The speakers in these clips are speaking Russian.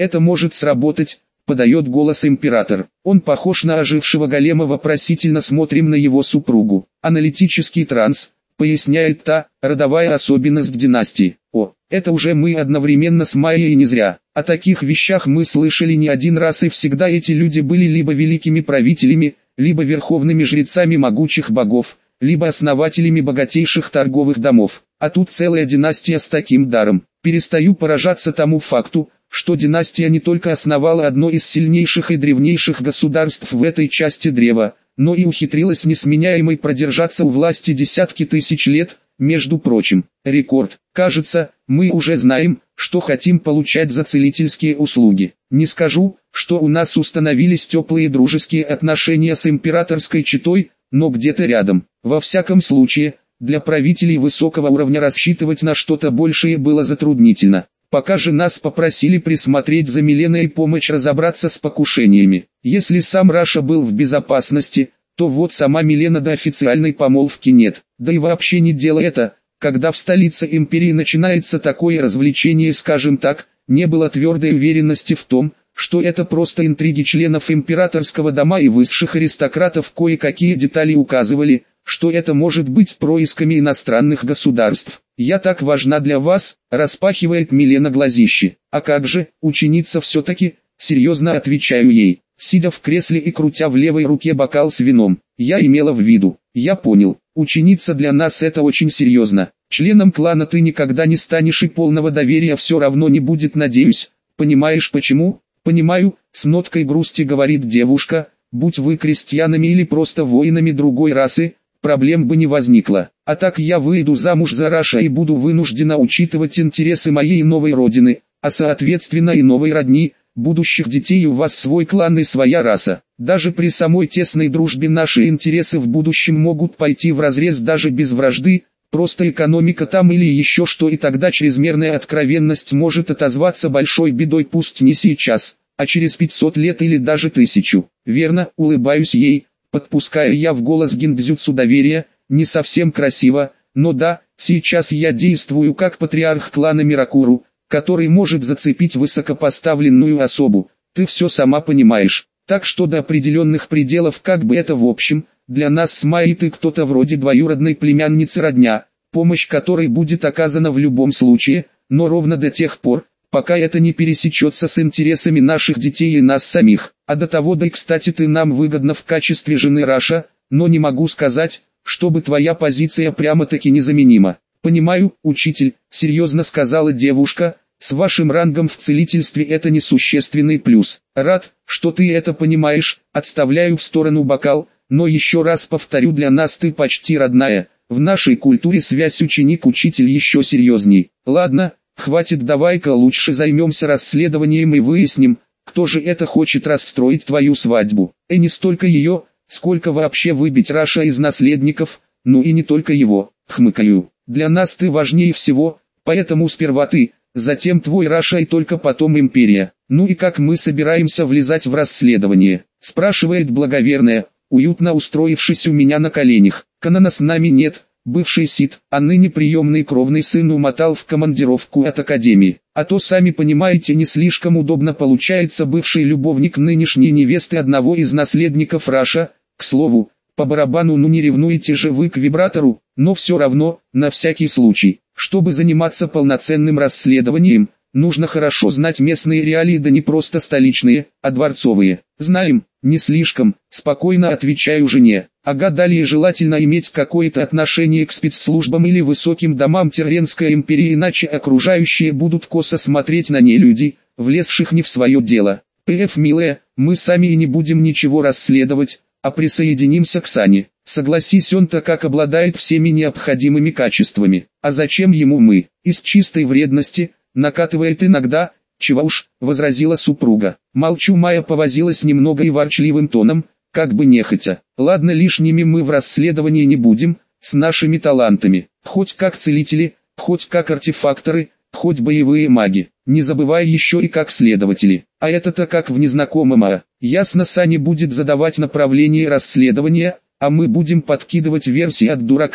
Это может сработать, подает голос император. Он похож на ожившего голема, вопросительно смотрим на его супругу. Аналитический транс, поясняет та, родовая особенность династии. О, это уже мы одновременно с Майей, и не зря. О таких вещах мы слышали не один раз, и всегда эти люди были либо великими правителями, либо верховными жрецами могучих богов, либо основателями богатейших торговых домов. А тут целая династия с таким даром. Перестаю поражаться тому факту, что династия не только основала одно из сильнейших и древнейших государств в этой части древа, но и ухитрилась несменяемой продержаться у власти десятки тысяч лет. Между прочим, рекорд. Кажется, мы уже знаем, что хотим получать за целительские услуги. Не скажу, что у нас установились теплые дружеские отношения с императорской четой, но где-то рядом. Во всяком случае, для правителей высокого уровня рассчитывать на что-то большее было затруднительно. Пока же нас попросили присмотреть за Миленой и помочь разобраться с покушениями. Если сам Раша был в безопасности, то вот сама Милена до официальной помолвки нет. Да и вообще не дело это, когда в столице империи начинается такое развлечение, скажем так, не было твердой уверенности в том, что это просто интриги членов императорского дома и высших аристократов. Кое-какие детали указывали, что это может быть происками иностранных государств. «Я так важна для вас», — распахивает Милена глазищи. «А как же, ученица все-таки», — серьезно отвечаю ей, сидя в кресле и крутя в левой руке бокал с вином. «Я имела в виду, я понял, ученица, для нас это очень серьезно. Членом клана ты никогда не станешь и полного доверия все равно не будет, надеюсь. Понимаешь почему?» «Понимаю», — с ноткой грусти говорит девушка, «будь вы крестьянами или просто воинами другой расы, проблем бы не возникло. А так я выйду замуж за Раша и буду вынуждена учитывать интересы моей новой родины, а соответственно и новой родни, будущих детей. У вас свой клан и своя раса. Даже при самой тесной дружбе наши интересы в будущем могут пойти вразрез даже без вражды, просто экономика там или еще что, и тогда чрезмерная откровенность может отозваться большой бедой, пусть не сейчас, а через 500 лет или даже 1000. Верно, улыбаюсь ей, подпуская я в голос гиндзюцу доверия. Не совсем красиво, но да, сейчас я действую как патриарх клана Миракуру, который может зацепить высокопоставленную особу. Ты все сама понимаешь. Так что до определенных пределов, как бы это в общем, для нас с Майей ты кто-то вроде двоюродной племянницы родня, помощь которой будет оказана в любом случае, но ровно до тех пор, пока это не пересечется с интересами наших детей и нас самих. А до того, да и кстати, ты нам выгодна в качестве жены Раша, но не могу сказать, чтобы твоя позиция прямо-таки незаменима. «Понимаю, учитель», — серьезно сказала девушка, «с вашим рангом в целительстве это несущественный плюс. Рад, что ты это понимаешь», — отставляю в сторону бокал, «но еще раз повторю, для нас ты почти родная, в нашей культуре связь ученик-учитель еще серьезней. Ладно, хватит, давай-ка лучше займемся расследованием и выясним, кто же это хочет расстроить твою свадьбу. И не столько ее, сколько вообще выбить Раша из наследников, ну и не только его», — хмыкаю. «Для нас ты важнее всего, поэтому сперва ты, затем твой Раша и только потом империя». «Ну и как мы собираемся влезать в расследование?» — спрашивает благоверная, уютно устроившись у меня на коленях. «Канана с нами нет, бывший Сид, а ныне приемный кровный сын умотал в командировку от академии. А то, сами понимаете, не слишком удобно получается, бывший любовник нынешней невесты одного из наследников Раша. К слову, по барабану, ну не ревнуете же вы к вибратору, но все равно, на всякий случай, чтобы заниматься полноценным расследованием, нужно хорошо знать местные реалии, да не просто столичные, а дворцовые». «Знаем, не слишком», — спокойно отвечаю жене. «Ага, далее желательно иметь какое-то отношение к спецслужбам или высоким домам Терренской империи, иначе окружающие будут косо смотреть на нелюдей, влезших не в свое дело. П.Ф. милая, мы сами и не будем ничего расследовать, а присоединимся к Сане. Согласись, он-то как обладает всеми необходимыми качествами. А зачем ему мы? Из чистой вредности, накатывает иногда». «Чего уж», — возразила супруга. Молчу, Майя повозилась немного и ворчливым тоном, как бы нехотя: «Ладно, лишними мы в расследовании не будем, с нашими талантами, хоть как целители, хоть как артефакторы, хоть боевые маги, не забывай еще и как следователи. А это-то как в незнакомом, а ясно, Саня будет задавать направление расследования, а мы будем подкидывать версии от дурака»,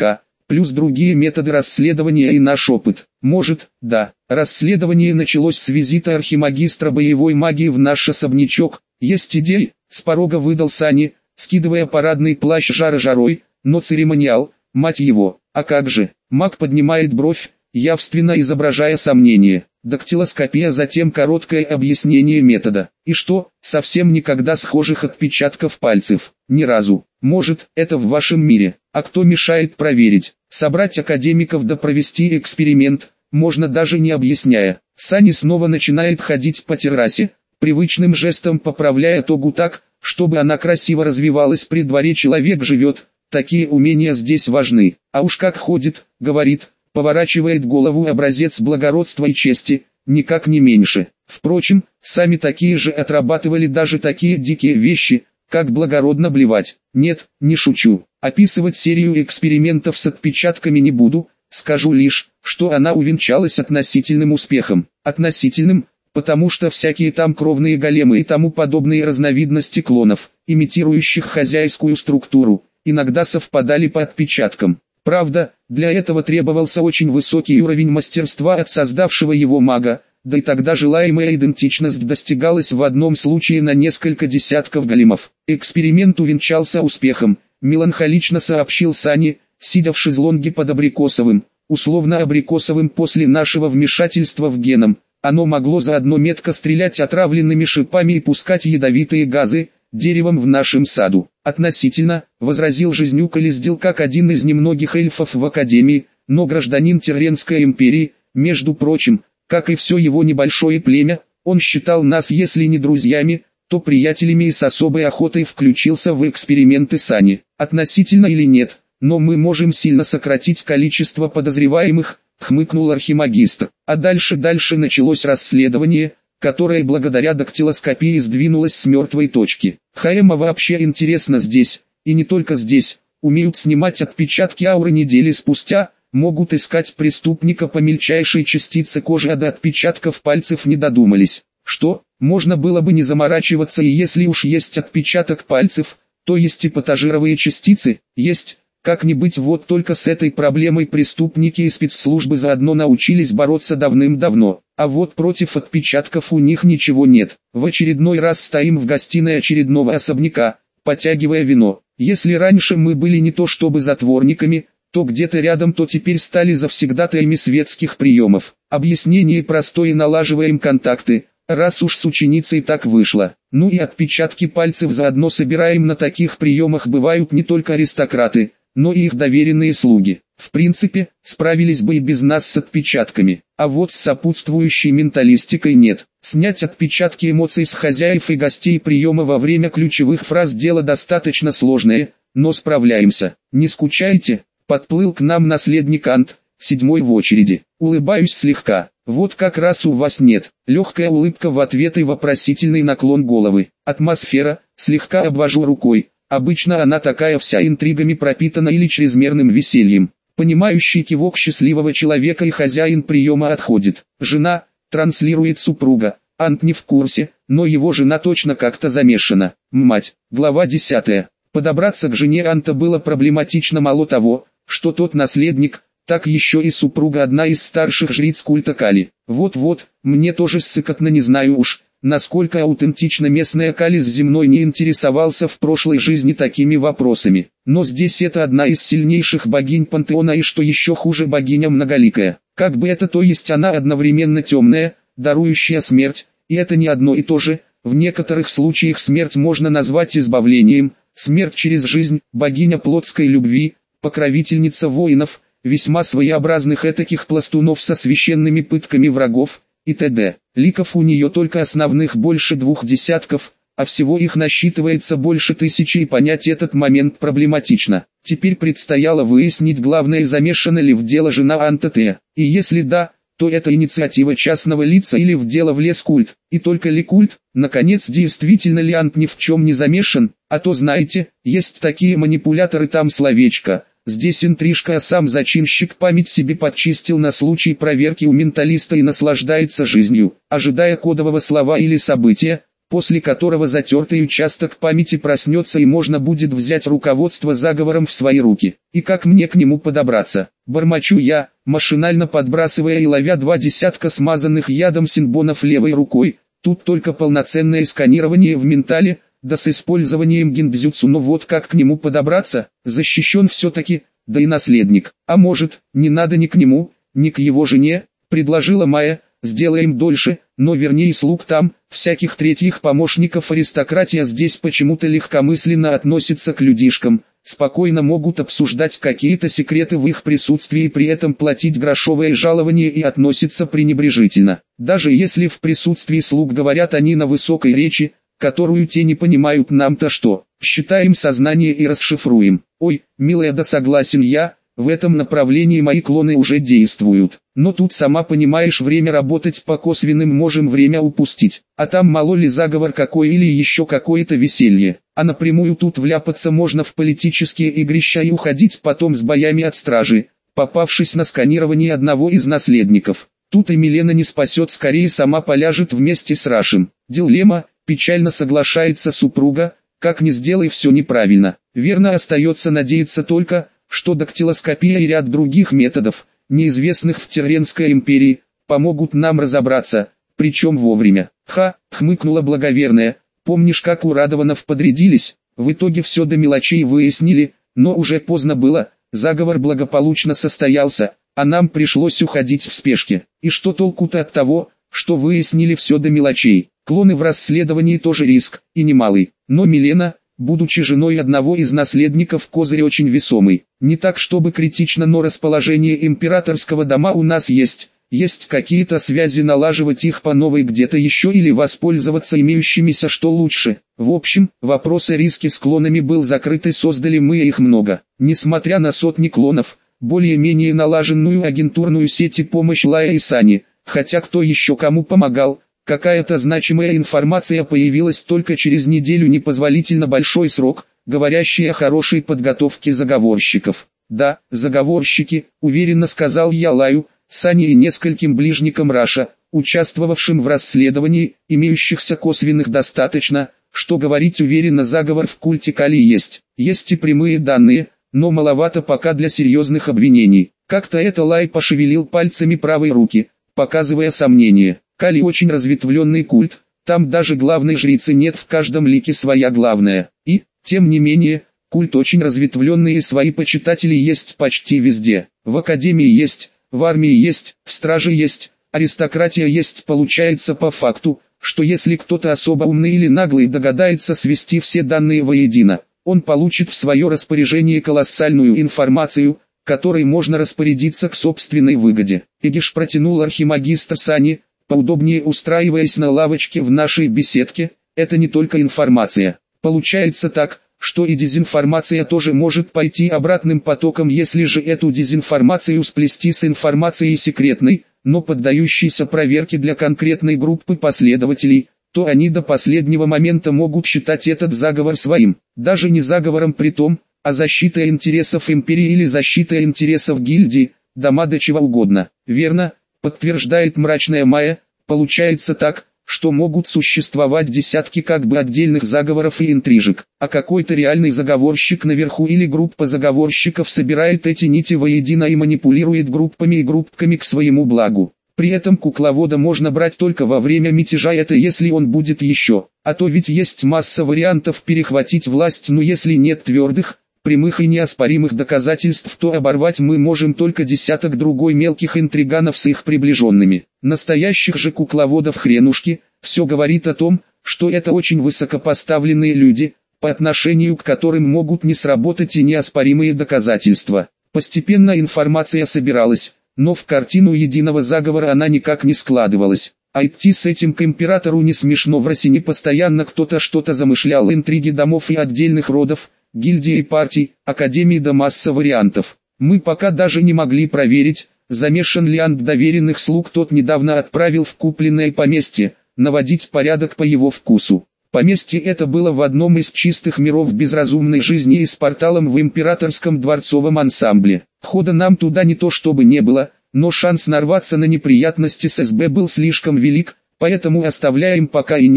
плюс другие методы расследования и наш опыт. Может, да, расследование началось с визита архимагистра боевой магии в наш особнячок. Есть идея, с порога выдал Сани, скидывая парадный плащ жарой, но церемониал, мать его, а как же? Маг поднимает бровь, явственно изображая сомнение. Дактилоскопия, затем короткое объяснение метода. И что, совсем никогда схожих отпечатков пальцев? Ни разу. Может, это в вашем мире. А кто мешает проверить? Собрать академиков да провести эксперимент, можно даже не объясняя. Сани снова начинает ходить по террасе, привычным жестом поправляя тогу так, чтобы она красиво развивалась. При дворе человек живет, такие умения здесь важны. А уж как ходит, говорит, поворачивает голову, образец благородства и чести, никак не меньше. Впрочем, сами такие же отрабатывали даже такие дикие вещи, как благородно блевать. Нет, не шучу. Описывать серию экспериментов с отпечатками не буду, скажу лишь, что она увенчалась относительным успехом. Относительным, потому что всякие там кровные големы и тому подобные разновидности клонов, имитирующих хозяйскую структуру, иногда совпадали по отпечаткам. Правда, для этого требовался очень высокий уровень мастерства от создавшего его мага, да и тогда желаемая идентичность достигалась в одном случае на несколько десятков големов. Эксперимент увенчался успехом, меланхолично сообщил Сани, сидя в шезлонге под абрикосовым, условно абрикосовым после нашего вмешательства в геном. Оно могло заодно метко стрелять отравленными шипами и пускать ядовитые газы, деревом в нашем саду. Относительно, возразил Жизнюка-Лиздил как один из немногих эльфов в Академии, но гражданин Терренской империи, между прочим, как и все его небольшое племя, он считал нас если не друзьями, то приятелями и с особой охотой включился в эксперименты Сани. Относительно или нет, но мы можем сильно сократить количество подозреваемых, хмыкнул архимагистр. А дальше началось расследование, которое благодаря дактилоскопии сдвинулось с мертвой точки. ХМ вообще интересно здесь, и не только здесь, умеют снимать отпечатки ауры недели спустя, могут искать преступника по мельчайшей частице кожи, а до отпечатков пальцев не додумались. Что, можно было бы не заморачиваться, и если уж есть отпечаток пальцев, то есть и патажировые частицы, есть. Как не быть, вот только с этой проблемой преступники и спецслужбы заодно научились бороться давным-давно, а вот против отпечатков у них ничего нет. В очередной раз стоим в гостиной очередного особняка, потягивая вино. Если раньше мы были не то чтобы затворниками, то где-то рядом, то теперь стали завсегдатаями светских приемов. Объяснение простое: налаживаем контакты, раз уж с ученицей так вышло. Ну и отпечатки пальцев заодно собираем. На таких приемах бывают не только аристократы, но и их доверенные слуги. В принципе, справились бы и без нас с отпечатками, а вот с сопутствующей менталистикой нет. Снять отпечатки эмоций с хозяев и гостей приема во время ключевых фраз дело достаточно сложное, но справляемся. Не скучайте, подплыл к нам наследник Ант, 7-й в очереди. Улыбаюсь слегка. Вот как раз у вас нет. Легкая улыбка в ответ и вопросительный наклон головы. Атмосфера, слегка обвожу рукой. Обычно она такая вся интригами пропитана или чрезмерным весельем. Понимающий кивок счастливого человека, и хозяин приема отходит. Жена, транслирует супруга. Ант не в курсе, но его жена точно как-то замешана. Мать. Глава 10. Подобраться к жене Анта было проблематично. Мало того, что тот наследник, так еще и супруга одна из старших жриц культа Кали. Вот-вот, мне тоже ссыкотно, не знаю уж, насколько аутентично местная Кали с земной не интересовался в прошлой жизни такими вопросами. Но здесь это одна из сильнейших богинь пантеона, и что еще хуже, богиня многоликая. Как бы это, то есть она одновременно темная, дарующая смерть, и это не одно и то же. В некоторых случаях смерть можно назвать избавлением, смерть через жизнь, богиня плотской любви, покровительница воинов, весьма своеобразных этаких пластунов со священными пытками врагов, и т.д. Ликов у нее только основных больше 20, а всего их насчитывается больше 1000, и понять этот момент проблематично. Теперь предстояло выяснить главное: замешана ли в дело жена Анта Т. И если да, то это инициатива частного лица или в дело влез культ, и только ли культ? Наконец, действительно ли Ант ни в чем не замешан? А то знаете, есть такие манипуляторы, там словечко. Здесь интрижка, а сам зачинщик память себе подчистил на случай проверки у менталиста и наслаждается жизнью, ожидая кодового слова или события, после которого затертый участок памяти проснется и можно будет взять руководство заговором в свои руки. И как мне к нему подобраться? Бормочу я, машинально подбрасывая и ловя 2 десятка смазанных ядом синбонов левой рукой. Тут только полноценное сканирование в ментале, да с использованием гиндзюцу, но вот как к нему подобраться? Защищен все-таки, да и наследник. А может, не надо ни к нему, ни к его жене, предложила Майя. Сделаем дольше, но вернее слуг там, всяких третьих помощников. Аристократия здесь почему-то легкомысленно относится к людишкам, спокойно могут обсуждать какие-то секреты в их присутствии и при этом платить грошовое жалование и относятся пренебрежительно. Даже если в присутствии слуг говорят они на высокой речи, которую те не понимают, нам-то что? Считаем сознание и расшифруем. Ой, милая, да согласен я. В этом направлении мои клоны уже действуют. Но тут, сама понимаешь, время работать по косвенным можем время упустить. А там мало ли заговор какой или еще какое-то веселье. А напрямую тут вляпаться можно в политические игрища и уходить потом с боями от стражи, попавшись на сканирование одного из наследников. Тут и Милена не спасет, скорее сама поляжет вместе с Рашем. Дилемма, печально соглашается супруга, как ни сделай все неправильно. Верно, остается надеяться только, что дактилоскопия и ряд других методов, неизвестных в Терренской империи, помогут нам разобраться, причем вовремя. Хмыкнула благоверная, помнишь, как у Радованов подрядились? В итоге все до мелочей выяснили, но уже поздно было, заговор благополучно состоялся, а нам пришлось уходить в спешке. И что толку-то от того, что выяснили все до мелочей? Клоны в расследовании тоже риск, и немалый, но Милена, будучи женой одного из наследников, козырь очень весомый. Не так чтобы критично, но расположение императорского дома у нас есть какие-то связи, налаживать их по новой где-то еще или воспользоваться имеющимися, что лучше. В общем, вопрос о риске с клонами был закрыт и создали мы их много. Несмотря на сотни клонов, более-менее налаженную агентурную сеть и помощь Лая и Сани, хотя кто еще кому помогал, какая-то значимая информация появилась только через неделю, непозволительно большой срок, говорящий о хорошей подготовке заговорщиков. Да, заговорщики, уверенно сказал я Лаю, Сане и нескольким ближникам Раша, участвовавшим в расследовании, имеющихся косвенных достаточно, что говорить уверенно, заговор в культе Кали есть. Есть и прямые данные, но маловато пока для серьезных обвинений. Как-то это Лай пошевелил пальцами правой руки, показывая сомнение. Кали очень разветвленный культ, там даже главной жрицы нет, в каждом лике своя главная. И, тем не менее, культ очень разветвленный и свои почитатели есть почти везде. В академии есть, в армии есть, в страже есть, аристократия есть. Получается по факту, что если кто-то особо умный или наглый догадается свести все данные воедино, он получит в свое распоряжение колоссальную информацию, которой можно распорядиться к собственной выгоде. Игиш протянул архимагистр Сани, поудобнее устраиваясь на лавочке в нашей беседке. Это не только информация. Получается так, что и дезинформация тоже может пойти обратным потоком, если же эту дезинформацию сплести с информацией секретной, но поддающейся проверке для конкретной группы последователей, то они до последнего момента могут считать этот заговор своим, даже не заговором при том, а защитой интересов империи или защитой интересов гильдии, дома, до чего угодно. Верно, подтверждает мрачная Майя, получается так, что могут существовать десятки как бы отдельных заговоров и интрижек, а какой-то реальный заговорщик наверху или группа заговорщиков собирает эти нити воедино и манипулирует группами и группками к своему благу. При этом кукловода можно брать только во время мятежа, это если он будет еще, а то ведь есть масса вариантов перехватить власть, но если нет твердых, прямых и неоспоримых доказательств, то оборвать мы можем только десяток другой мелких интриганов с их приближенными. Настоящих же кукловодов хренушки, все говорит о том, что это очень высокопоставленные люди, по отношению к которым могут не сработать и неоспоримые доказательства. Постепенно информация собиралась, но в картину единого заговора она никак не складывалась. А идти с этим к императору не смешно, в России постоянно кто-то что-то замышлял, интриги домов и отдельных родов, гильдий и партий, академий, да масса вариантов. Мы пока даже не могли проверить, замешан ли Анд доверенных слуг. Тот недавно отправил в купленное поместье, наводить порядок по его вкусу. Поместье это было в одном из чистых миров безразумной жизни и с порталом в императорском дворцовом ансамбле. Хода нам туда не то чтобы не было, но шанс нарваться на неприятности с СБ был слишком велик, поэтому оставляем пока и нет.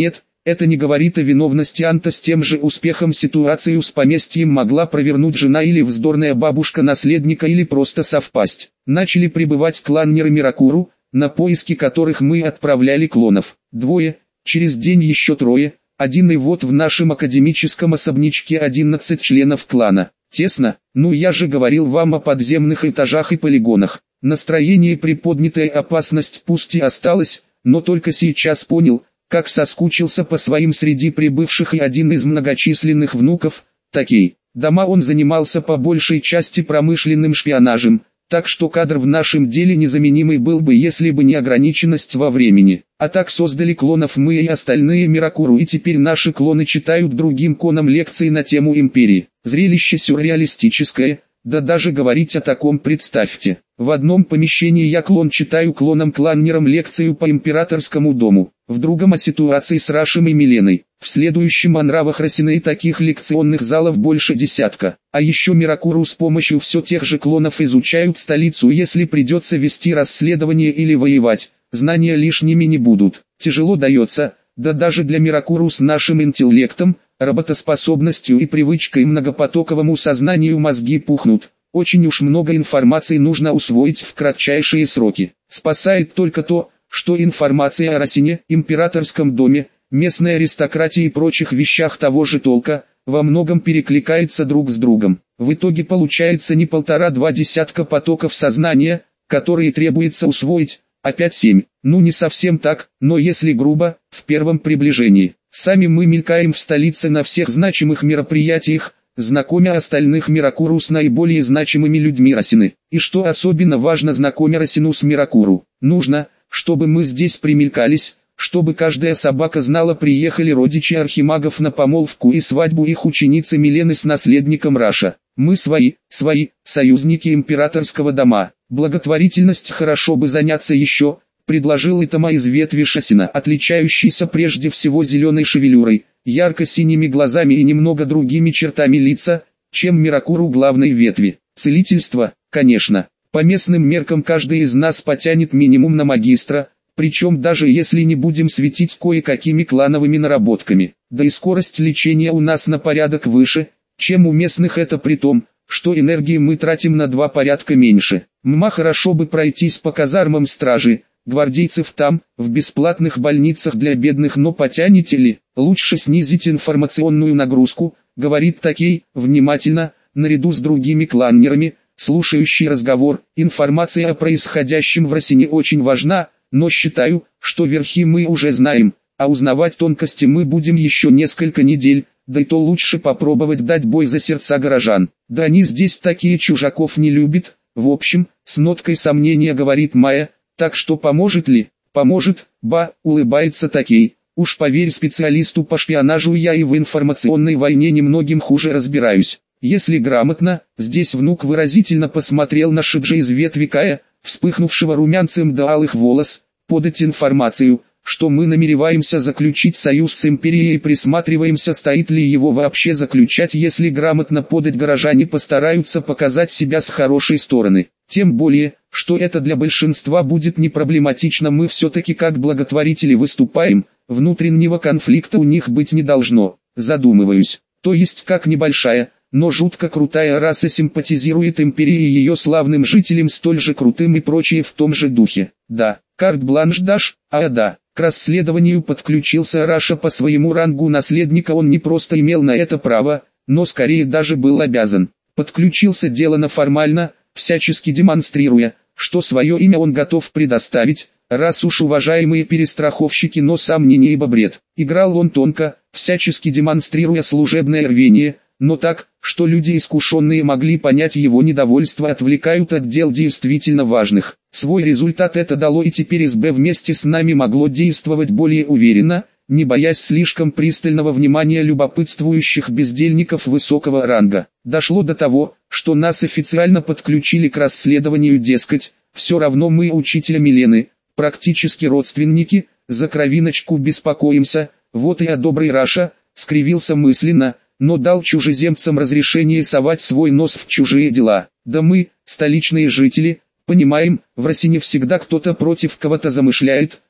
Это не говорит о виновности Анта, с тем же успехом ситуацию с поместьем могла провернуть жена или вздорная бабушка наследника или просто совпасть. Начали прибывать кланнеры Миракуру, на поиски которых мы отправляли клонов. 2, через день еще 3, 1 и вот в нашем академическом особнячке 11 членов клана. Тесно, ну я же говорил вам о подземных этажах и полигонах. Настроение приподнятая, опасность пусть и осталась, но только сейчас понял, как соскучился по своим среди прибывших и один из многочисленных внуков, Такей. Дома он занимался по большей части промышленным шпионажем, так что кадр в нашем деле незаменимый был бы, если бы не ограниченность во времени. А так создали клонов мы и остальные Миракуру, и теперь наши клоны читают другим клонам лекции на тему империи. Зрелище сюрреалистическое, да даже говорить о таком представьте. В одном помещении я клон читаю клонам-кланнерам лекцию по императорскому дому, в другом о ситуации с Рашем и Миленой, в следующем о нравах Росины, и таких лекционных залов больше десятка. А еще Миракуру с помощью все тех же клонов изучают столицу, если придется вести расследование или воевать, знания лишними не будут. Тяжело дается, да даже для Миракуру с нашим интеллектом, работоспособностью и привычкой многопотоковому сознанию мозги пухнут. Очень уж много информации нужно усвоить в кратчайшие сроки. Спасает только то, что информация о Росине, императорском доме, местной аристократии и прочих вещах того же толка, во многом перекликается друг с другом. В итоге получается не 1,5-2 десятка потоков сознания, которые требуется усвоить, а 5-7. Ну не совсем так, но если грубо, в первом приближении. Сами мы мелькаем в столице на всех значимых мероприятиях, знакомя остальных Миракуру с наиболее значимыми людьми Росины. И что особенно важно, знакомя Росину с Миракуру. Нужно, чтобы мы здесь примелькались, чтобы каждая собака знала, приехали родичи архимагов на помолвку и свадьбу их ученицы Милены с наследником Раша. Мы свои, союзники императорского дома. Благотворительность хорошо бы заняться еще, предложил Итама из ветви Шасина, отличающийся прежде всего зеленой шевелюрой, ярко-синими глазами и немного другими чертами лица, чем Миракуру главной ветви. Целительство, конечно. По местным меркам каждый из нас потянет минимум на магистра, причем даже если не будем светить кое-какими клановыми наработками. Да и скорость лечения у нас на порядок выше, чем у местных, это при том, что энергии мы тратим на 2 порядка меньше. Хорошо бы пройтись по казармам стражи, гвардейцев там, в бесплатных больницах для бедных, но потянете ли? Лучше снизить информационную нагрузку, говорит Такей, внимательно, наряду с другими кланнерами, слушающий разговор. Информация о происходящем в Росине очень важна, но считаю, что верхи мы уже знаем, а узнавать тонкости мы будем еще несколько недель, да и то лучше попробовать дать бой за сердца горожан. Да они здесь такие чужаков не любят. В общем, с ноткой сомнения говорит Майя, так что поможет ли? Поможет, улыбается Такей. Уж поверь специалисту по шпионажу, я и в информационной войне немногим хуже разбираюсь. Если грамотно, здесь внук выразительно посмотрел на Шиджа из ветви Кая, вспыхнувшего румянцем до алых волос, подать информацию, что мы намереваемся заключить союз с империей и присматриваемся, стоит ли его вообще заключать. Если грамотно подать, горожане постараются показать себя с хорошей стороны. Тем более, что это для большинства будет не проблематично, мы все-таки как благотворители выступаем, внутреннего конфликта у них быть не должно. Задумываюсь, то есть как небольшая, но жутко крутая раса симпатизирует империи и ее славным жителям, столь же крутым и прочее в том же духе. Да, карт-бланш дашь? Да. К расследованию подключился Раша по своему рангу наследника, он не просто имел на это право, но скорее даже был обязан. Подключился делано формально, всячески демонстрируя, что свое имя он готов предоставить, раз уж уважаемые перестраховщики, но сам не ибо бред. Играл он тонко, всячески демонстрируя служебное рвение, но так, что люди искушенные могли понять его недовольство, отвлекают от дел действительно важных. Свой результат это дало, и теперь СБ вместе с нами могло действовать более уверенно, не боясь слишком пристального внимания любопытствующих бездельников высокого ранга. Дошло до того, что нас официально подключили к расследованию, дескать, все равно мы учителя Милены, практически родственники, за кровиночку беспокоимся. Вот и я, добрый Раша, скривился мысленно, но дал чужеземцам разрешение совать свой нос в чужие дела. Да мы, столичные жители, понимаем, в Росине всегда кто-то против кого-то замышляет,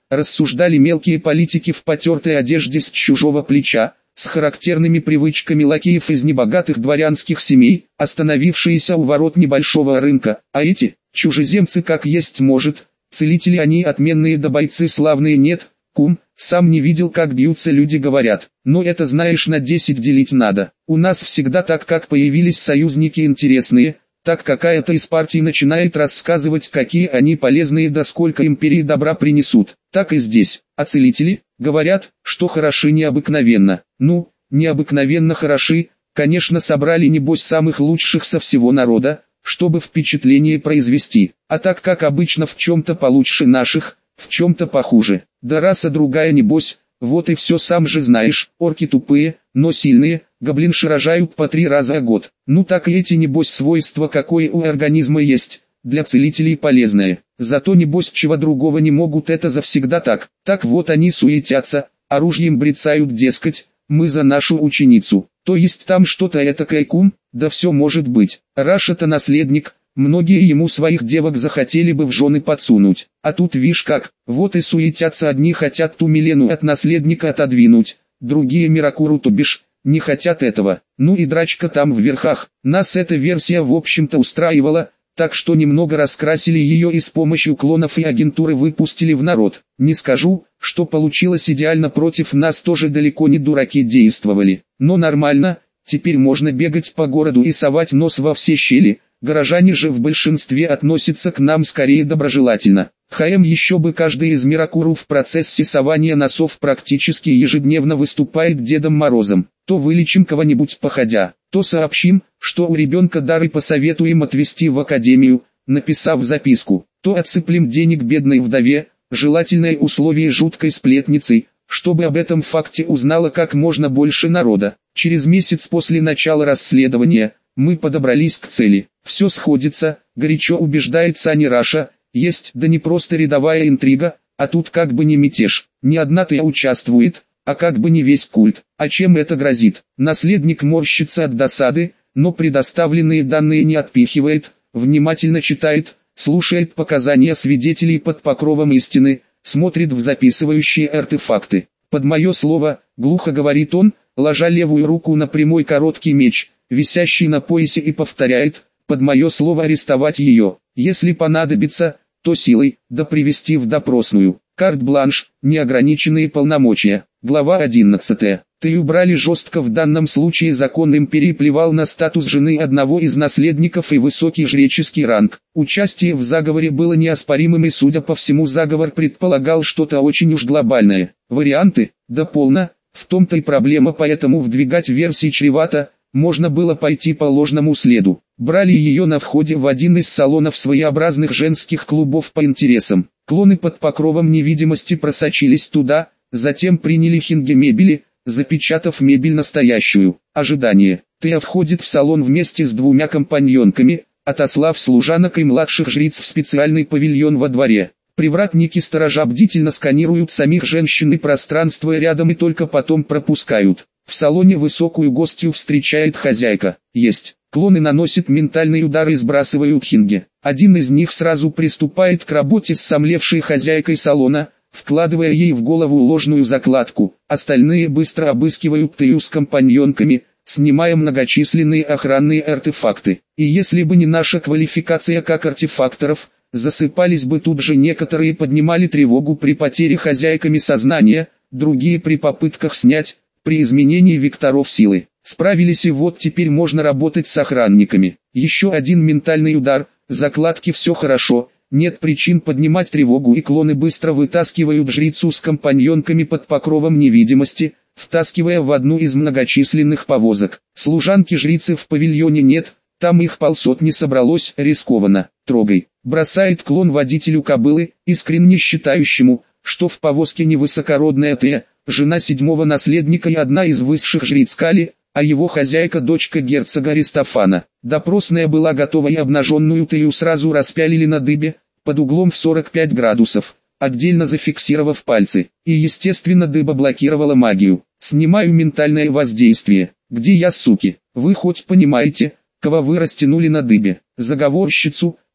рассуждали мелкие политики в потертой одежде с чужого плеча, с характерными привычками лакеев из небогатых дворянских семей, остановившиеся у ворот небольшого рынка, а эти, чужеземцы как есть может, целители они отменные да бойцы славные нет, кум, сам не видел как бьются люди говорят, но это знаешь на 10 делить надо, у нас всегда так как появились союзники интересные, так какая-то из партий начинает рассказывать какие они полезные да сколько империи добра принесут, так и здесь, а целители, говорят, что хороши необыкновенно, ну, необыкновенно хороши, конечно собрали небось самых лучших со всего народа, чтобы впечатление произвести, а так как обычно в чем-то получше наших, в чем-то похуже, да раса другая небось, вот и все сам же знаешь, орки тупые, но сильные, гоблинши рожают по 3 раза в год, ну так и эти небось свойства какое у организма есть, для целителей полезное, зато небось чего другого не могут это завсегда так вот они суетятся, оружием брецают дескать, мы за нашу ученицу, то есть там что-то этакое кум, да все может быть, Раша-то наследник, многие ему своих девок захотели бы в жены подсунуть, а тут вишь как, вот и суетятся одни хотят ту Милену от наследника отодвинуть, другие Миракуру то бишь, не хотят этого, ну и драчка там в верхах, нас эта версия в общем-то устраивала, так что немного раскрасили ее и с помощью клонов и агентуры выпустили в народ, не скажу, что получилось идеально против нас тоже далеко не дураки действовали, но нормально, теперь можно бегать по городу и совать нос во все щели. Горожане же в большинстве относятся к нам скорее доброжелательно. Еще бы каждый из Миракуру в процессе сования носов практически ежедневно выступает Дедом Морозом. То вылечим кого-нибудь походя, то сообщим, что у ребенка дар и посоветуем отвезти в академию, написав записку, то отсыплем денег бедной вдове, желательное условие жуткой сплетницы, чтобы об этом факте узнало как можно больше народа. Через месяц после начала расследования, мы подобрались к цели. Все сходится, горячо убеждает Сани Раша, есть да не просто рядовая интрига, а тут как бы не мятеж, не одна ты участвует, а как бы не весь культ. А чем это грозит? Наследник морщится от досады, но предоставленные данные не отпихивает, внимательно читает, слушает показания свидетелей под покровом истины, смотрит в записывающие артефакты. Под мое слово, глухо говорит он, ложа левую руку на прямой короткий меч, висящий на поясе и повторяет, под мое слово арестовать ее, если понадобится, то силой, да привести в допросную. Карт-бланш, неограниченные полномочия. Глава 11. Ты убрали жестко в данном случае закон империи плевал на статус жены одного из наследников и высокий жреческий ранг. Участие в заговоре было неоспоримым и судя по всему заговор предполагал что-то очень уж глобальное. Варианты? Да полно, в том-то и проблема, поэтому вдвигать версии чревато. Можно было пойти по ложному следу. Брали ее на входе в один из салонов своеобразных женских клубов по интересам. Клоны под покровом невидимости просочились туда, затем приняли хинги мебели, запечатав мебель настоящую. Ожидание. Тея входит в салон вместе с 2 компаньонками, отослав служанок и младших жриц в специальный павильон во дворе. Привратники-сторожа бдительно сканируют самих женщин и пространство рядом и только потом пропускают. В салоне высокую гостью встречает хозяйка. Есть. Клоны наносят ментальный удар и сбрасывают хинги. Один из них сразу приступает к работе с сомлевшей хозяйкой салона, вкладывая ей в голову ложную закладку. Остальные быстро обыскивают Тею с компаньонками, снимая многочисленные охранные артефакты. И если бы не наша квалификация как артефакторов, засыпались бы тут же некоторые, поднимали тревогу при потере хозяйками сознания, другие при попытках снять, при изменении векторов силы. Справились и вот теперь можно работать с охранниками. Еще один ментальный удар, закладки все хорошо, нет причин поднимать тревогу и клоны быстро вытаскивают жрицу с компаньонками под покровом невидимости, втаскивая в одну из многочисленных повозок. Служанки-жрицы в павильоне нет, там их полсотни собралось, рискованно, трогай. Бросает клон водителю кобылы, искренне считающему, что в повозке не высокородная Тея, жена 7-го наследника и одна из высших жриц Кали, а его хозяйка дочка герцога Аристофана. Допросная была готова и обнаженную Тею сразу распялили на дыбе, под углом в 45 градусов, отдельно зафиксировав пальцы. И естественно дыба блокировала магию. Снимаю ментальное воздействие. Где я, суки? Вы хоть понимаете, кого вы растянули на дыбе? Заговорщицу,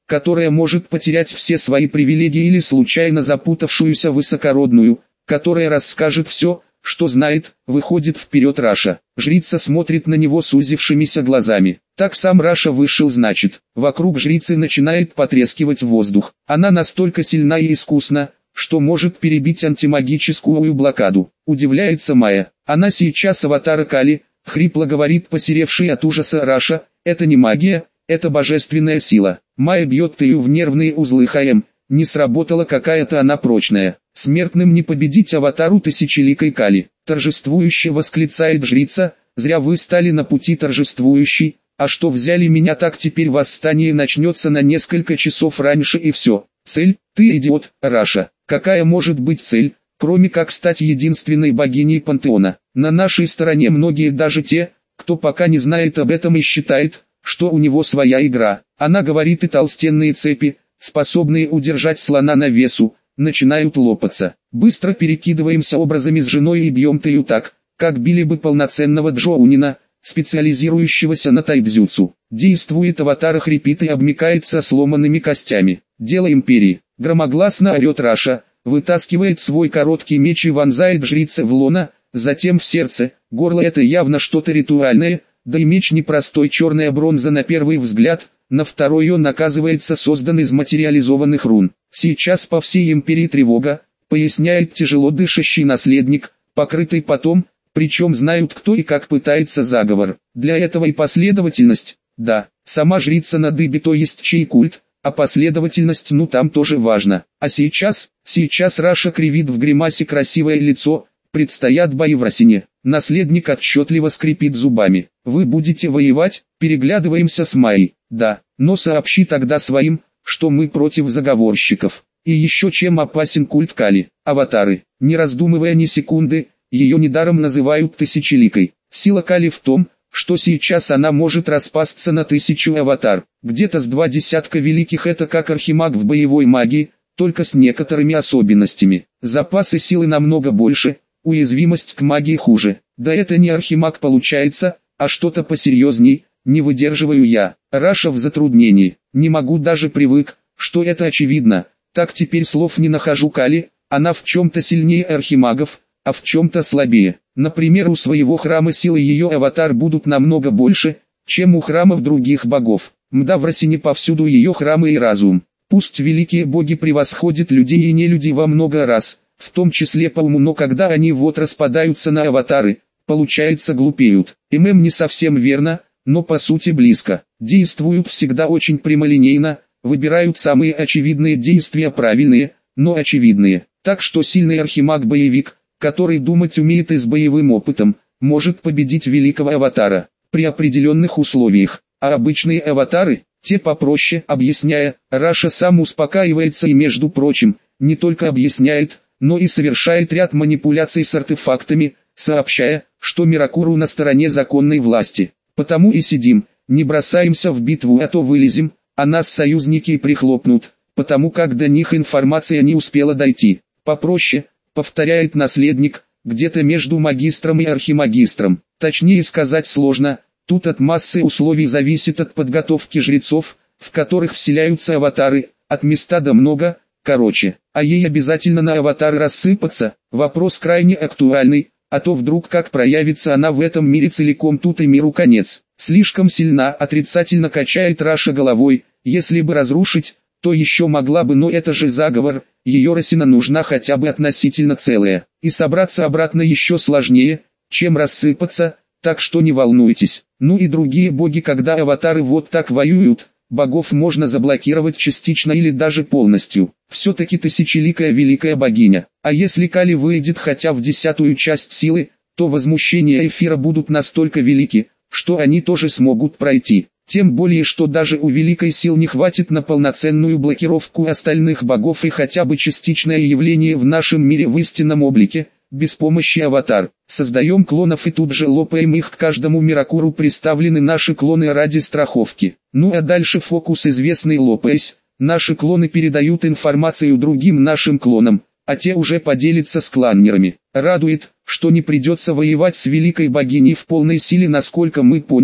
которая может потерять все свои привилегии или случайно запутавшуюся высокородную, которая расскажет все, что знает, выходит вперед Раша. Жрица смотрит на него сузившимися глазами. Так сам Раша вышел, значит. Вокруг жрицы начинает потрескивать воздух. Она настолько сильна и искусна, что может перебить антимагическую блокаду. Удивляется Майя. Она сейчас аватара Кали, хрипло говорит посеревший от ужаса Раша. Это не магия, это божественная сила. Майя бьет ее в нервные узлы ХМ. Не сработала какая-то она прочная. Смертным не победить аватару тысячеликой Кали. Торжествующе восклицает жрица, зря вы стали на пути торжествующий, а что взяли меня, так теперь восстание начнется на несколько часов раньше и все. Цель? Ты идиот, Раша. Какая может быть цель, кроме как стать единственной богиней пантеона? На нашей стороне многие, даже те, кто пока не знает об этом и считает, что у него своя игра. Она говорит, и толстенные цепи, способные удержать слона на весу, начинают лопаться. Быстро перекидываемся образами с женой и бьем Тею так, как били бы полноценного джоунина, специализирующегося на тайцзюцу. Действует аватар, хрипит и обмякает со сломанными костями. Дело империи. Громогласно орет Раша, вытаскивает свой короткий меч и вонзает жрице в лоно, затем в сердце. Горло — это явно что-то ритуальное, да и меч непростой, черная бронза на первый взгляд, на второй он оказывается создан из материализованных рун. Сейчас по всей империи тревога, поясняет тяжело дышащий наследник, покрытый потом, причем знают, кто и как пытается заговор. Для этого и последовательность, да, сама жрица на дыбе, то есть чей культ, а последовательность, ну там тоже важно. А сейчас Раша кривит в гримасе красивое лицо, предстоят бои в Росине. Наследник отчетливо скрипит зубами. Вы будете воевать? Переглядываемся с Майей. Да, но сообщи тогда своим, что мы против заговорщиков. И еще чем опасен культ Кали. Аватары, не раздумывая ни секунды, ее недаром называют тысячеликой. Сила Кали в том, что сейчас она может распасться на 1000 аватар. Где-то с 20 великих, это как архимаг в боевой магии, только с некоторыми особенностями. Запасы силы намного больше, уязвимость к магии хуже. Да это не архимаг получается, а что-то посерьезней. Не выдерживаю я. Раша в затруднении. Не могу, даже привык, что это очевидно. Так теперь слов не нахожу. Кали, она в чем-то сильнее архимагов, а в чем-то слабее. Например, у своего храма силы ее аватар будут намного больше, чем у храмов других богов. Мда, в Росине повсюду ее храмы и разум. Пусть великие боги превосходят людей и нелюдей во много раз, в том числе по уму, но когда они вот распадаются на аватары, получается глупеют. Не совсем верно, но по сути близко. Действуют всегда очень прямолинейно, выбирают самые очевидные действия, правильные, но очевидные. Так что сильный архимаг-боевик, который думать умеет и с боевым опытом, может победить великого аватара, при определенных условиях. А обычные аватары, те попроще, объясняя, Раша сам успокаивается и, между прочим, не только объясняет, но и совершает ряд манипуляций с артефактами, сообщая, что Миракуру на стороне законной власти. Потому и сидим, не бросаемся в битву, а то вылезем, а нас союзники прихлопнут, потому как до них информация не успела дойти. Попроще, повторяет наследник, где-то между магистром и архимагистром. Точнее сказать сложно, тут от массы условий зависит от подготовки жрецов, в которых вселяются аватары, от места до много, короче. А ей обязательно на аватар рассыпаться, вопрос крайне актуальный, а то вдруг как проявится она в этом мире целиком, тут и миру конец. Слишком сильна, отрицательно качает Раша головой, если бы разрушить, то еще могла бы, но это же заговор, ее Росина нужна хотя бы относительно целая, и собраться обратно еще сложнее, чем рассыпаться, так что не волнуйтесь. Ну и другие боги, когда аватары вот так воюют, богов можно заблокировать частично или даже полностью. Все-таки тысячеликая великая богиня. А если Кали выйдет хотя в 10-ю часть силы, то возмущения эфира будут настолько велики, что они тоже смогут пройти. Тем более, что даже у великой сил не хватит на полноценную блокировку остальных богов и хотя бы частичное явление в нашем мире в истинном облике, без помощи аватар. Создаем клонов и тут же лопаем их, к каждому Миракуру приставлены наши клоны ради страховки. Ну а дальше фокус известный: лопаясь, наши клоны передают информацию другим нашим клонам, а те уже поделятся с кланнерами. Радует, что не придется воевать с великой богиней в полной силе, насколько мы поняли.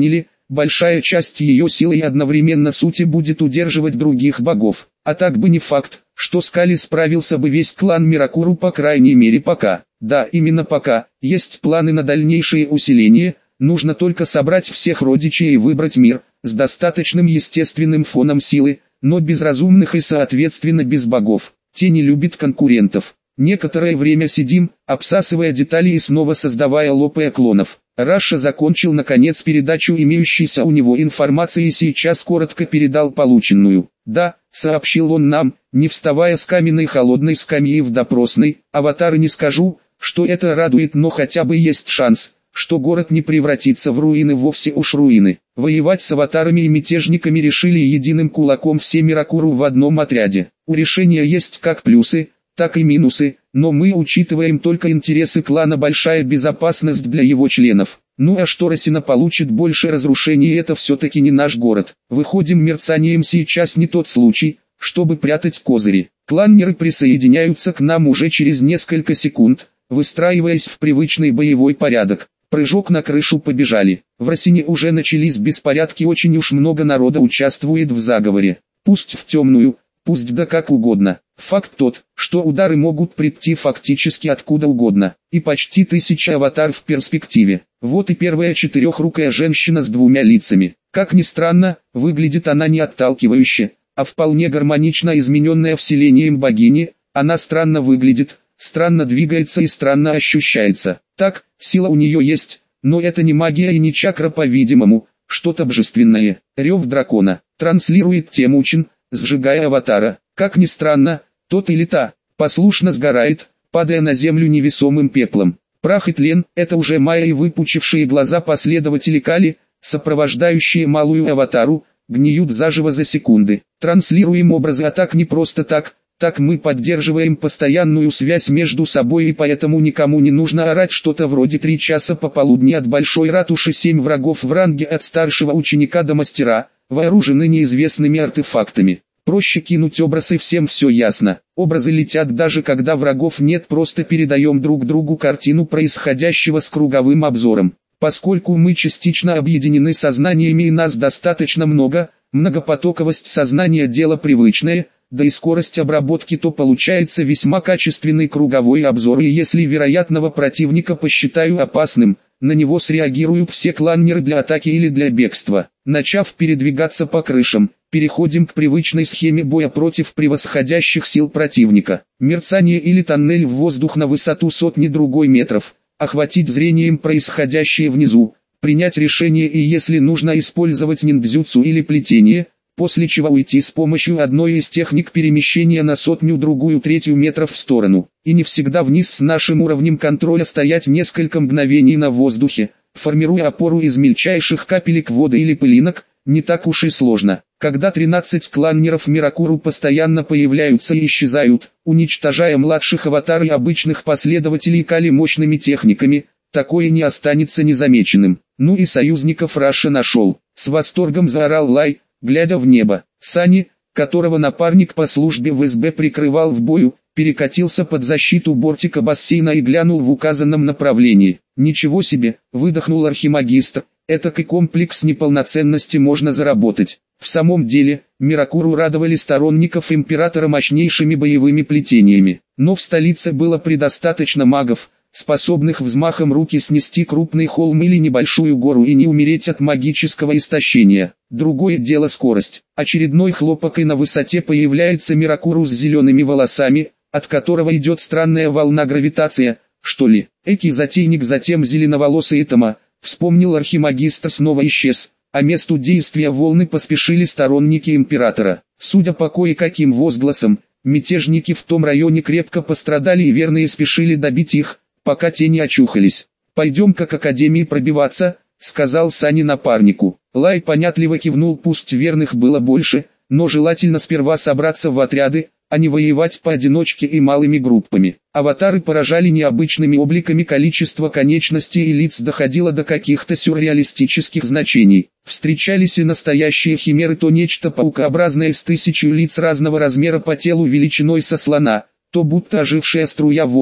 большая часть ее силы и одновременно сути будет удерживать других богов. А так бы не факт, что с Кали справился бы весь клан Миракуру, по крайней мере пока. Да, именно пока. Есть планы на дальнейшее усиление, нужно только собрать всех родичей и выбрать мир, с достаточным естественным фоном силы, но без разумных и соответственно без богов. Те не любят конкурентов. Некоторое время сидим, обсасывая детали и снова создавая лопая клонов. Раша закончил наконец передачу имеющейся у него информации и сейчас коротко передал полученную. «Да», — сообщил он нам, не вставая с каменной холодной скамьи в допросной, «аватары не скажу, что это радует, но хотя бы есть шанс, что город не превратится в руины, вовсе уж руины». Воевать с аватарами и мятежниками решили единым кулаком все Миракуру в одном отряде. У решения есть как плюсы, так и минусы, но мы учитываем только интересы клана, большая безопасность для его членов. Ну а что Росина получит больше разрушений, это все-таки не наш город. Выходим мерцанием, сейчас не тот случай, чтобы прятать козыри. Кланнеры присоединяются к нам уже через несколько секунд, выстраиваясь в привычный боевой порядок. Прыжок на крышу, побежали. В Росине уже начались беспорядки, очень уж много народа участвует в заговоре. Пусть в темную, пусть да как угодно. Факт тот, что удары могут прийти фактически откуда угодно, и почти 1000 аватар в перспективе. Вот и первая четырехрукая женщина с двумя лицами. Как ни странно, выглядит она не отталкивающе, а вполне гармонично измененная вселением богини. Она странно выглядит, странно двигается и странно ощущается. Так, сила у нее есть, но это не магия и не чакра, по-видимому, что-то божественное. Рев дракона транслирует Темучин, сжигая аватара. Как ни странно, тот или та послушно сгорает, падая на землю невесомым пеплом. Прах и тлен – это уже Майя и выпучившие глаза последователи Кали, сопровождающие малую аватару, гниют заживо за секунды. Транслируем образы атак не просто так мы поддерживаем постоянную связь между собой, и поэтому никому не нужно орать что-то вроде 3 часа пополудни от большой ратуши, 7 врагов в ранге от старшего ученика до мастера, вооружены неизвестными артефактами. Проще кинуть образ и всем все ясно. Образы летят даже когда врагов нет, просто передаем друг другу картину происходящего с круговым обзором. Поскольку мы частично объединены сознаниями и нас достаточно много, многопотоковость сознания дело привычное, да и скорость обработки, то получается весьма качественный круговой обзор, и если вероятного противника посчитаю опасным, на него среагируют все кланнеры для атаки или для бегства. Начав передвигаться по крышам, переходим к привычной схеме боя против превосходящих сил противника. Мерцание или тоннель в воздух на высоту сотни другой метров, охватить зрением происходящее внизу, принять решение и если нужно использовать ниндзюцу или плетение, после чего уйти с помощью одной из техник перемещения на сотню другую третью метров в сторону. И не всегда вниз с нашим уровнем контроля стоять несколько мгновений на воздухе, формируя опору из мельчайших капелек воды или пылинок, не так уж и сложно. Когда 13 кланнеров Миракуру постоянно появляются и исчезают, уничтожая младших аватар и обычных последователей Кали мощными техниками, такое не останется незамеченным. Ну и союзников Раша нашел. С восторгом заорал Лай, глядя в небо. Сани, которого напарник по службе в СБ прикрывал в бою, перекатился под защиту бортика бассейна и глянул в указанном направлении. «Ничего себе!» — выдохнул архимагистр. «Этакий комплекс неполноценности можно заработать». В самом деле, Миракуру радовали сторонников императора мощнейшими боевыми плетениями. Но в столице было предостаточно магов, способных взмахом руки снести крупный холм или небольшую гору и не умереть от магического истощения. Другое дело скорость. Очередной хлопок, и на высоте появляется Миракуру с зелеными волосами, от которого идет странная волна гравитация, что ли. Экий затейник, затем зеленоволосый Итама, вспомнил архимагистр, снова исчез, а месту действия волны поспешили сторонники императора. Судя по кое-каким возгласам, мятежники в том районе крепко пострадали и верные спешили добить их, пока те не очухались. «Пойдем-ка к академии пробиваться», — сказал Сани напарнику. Лай понятливо кивнул, пусть верных было больше, но желательно сперва собраться в отряды, а не воевать поодиночке и малыми группами. Аватары поражали необычными обликами, количество конечностей и лиц доходило до каких-то сюрреалистических значений. Встречались и настоящие химеры, то нечто паукообразное с 1000 лиц разного размера по телу величиной со слона, то будто ожившая струя воды,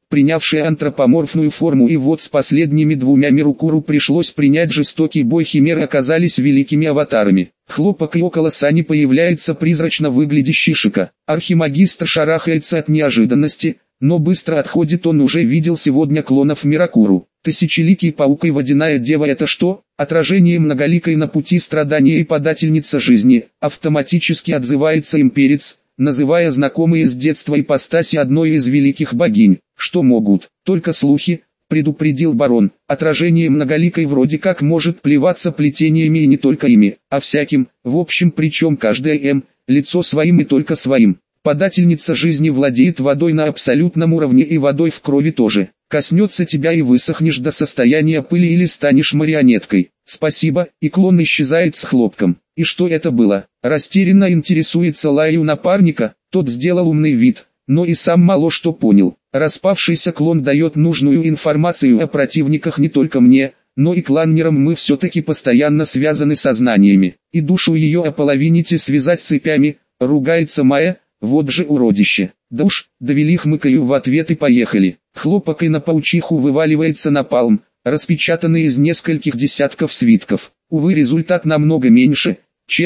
принявшая антропоморфную форму, и вот с последними двумя Мирукуру пришлось принять жестокий бой, химеры оказались великими аватарами. Хлопок, и около сани появляется призрачно выглядящий Шика. Архимагистр шарахается от неожиданности, но быстро отходит, он уже видел сегодня клонов Миракуру. Тысячеликий паук и водяная дева — это что? Отражение многоликой на пути страдания и подательница жизни. Автоматически отзывается имперец, называя знакомые с детства ипостаси одной из великих богинь. Что могут только слухи, предупредил барон. Отражение многоликой вроде как может плеваться плетениями, и не только ими, а всяким, в общем, причем каждое лицо своим и только своим. Подательница жизни владеет водой на абсолютном уровне, и водой в крови тоже. Коснется тебя и высохнешь до состояния пыли или станешь марионеткой. Спасибо, и клон исчезает с хлопком. И что это было? Растерянно интересуется Лай у напарника, тот сделал умный вид, но и сам мало что понял. Распавшийся клон дает нужную информацию о противниках не только мне, но и кланнерам. Мы все-таки постоянно связаны сознаниями. И душу ее ополовините, связать цепями, ругается Майя, вот же уродище. Да уж, довели, хмыкаю в ответ, и поехали. Хлопок и на паучиху вываливается напалм, распечатанный из нескольких десятков свитков. Увы, результат намного меньше,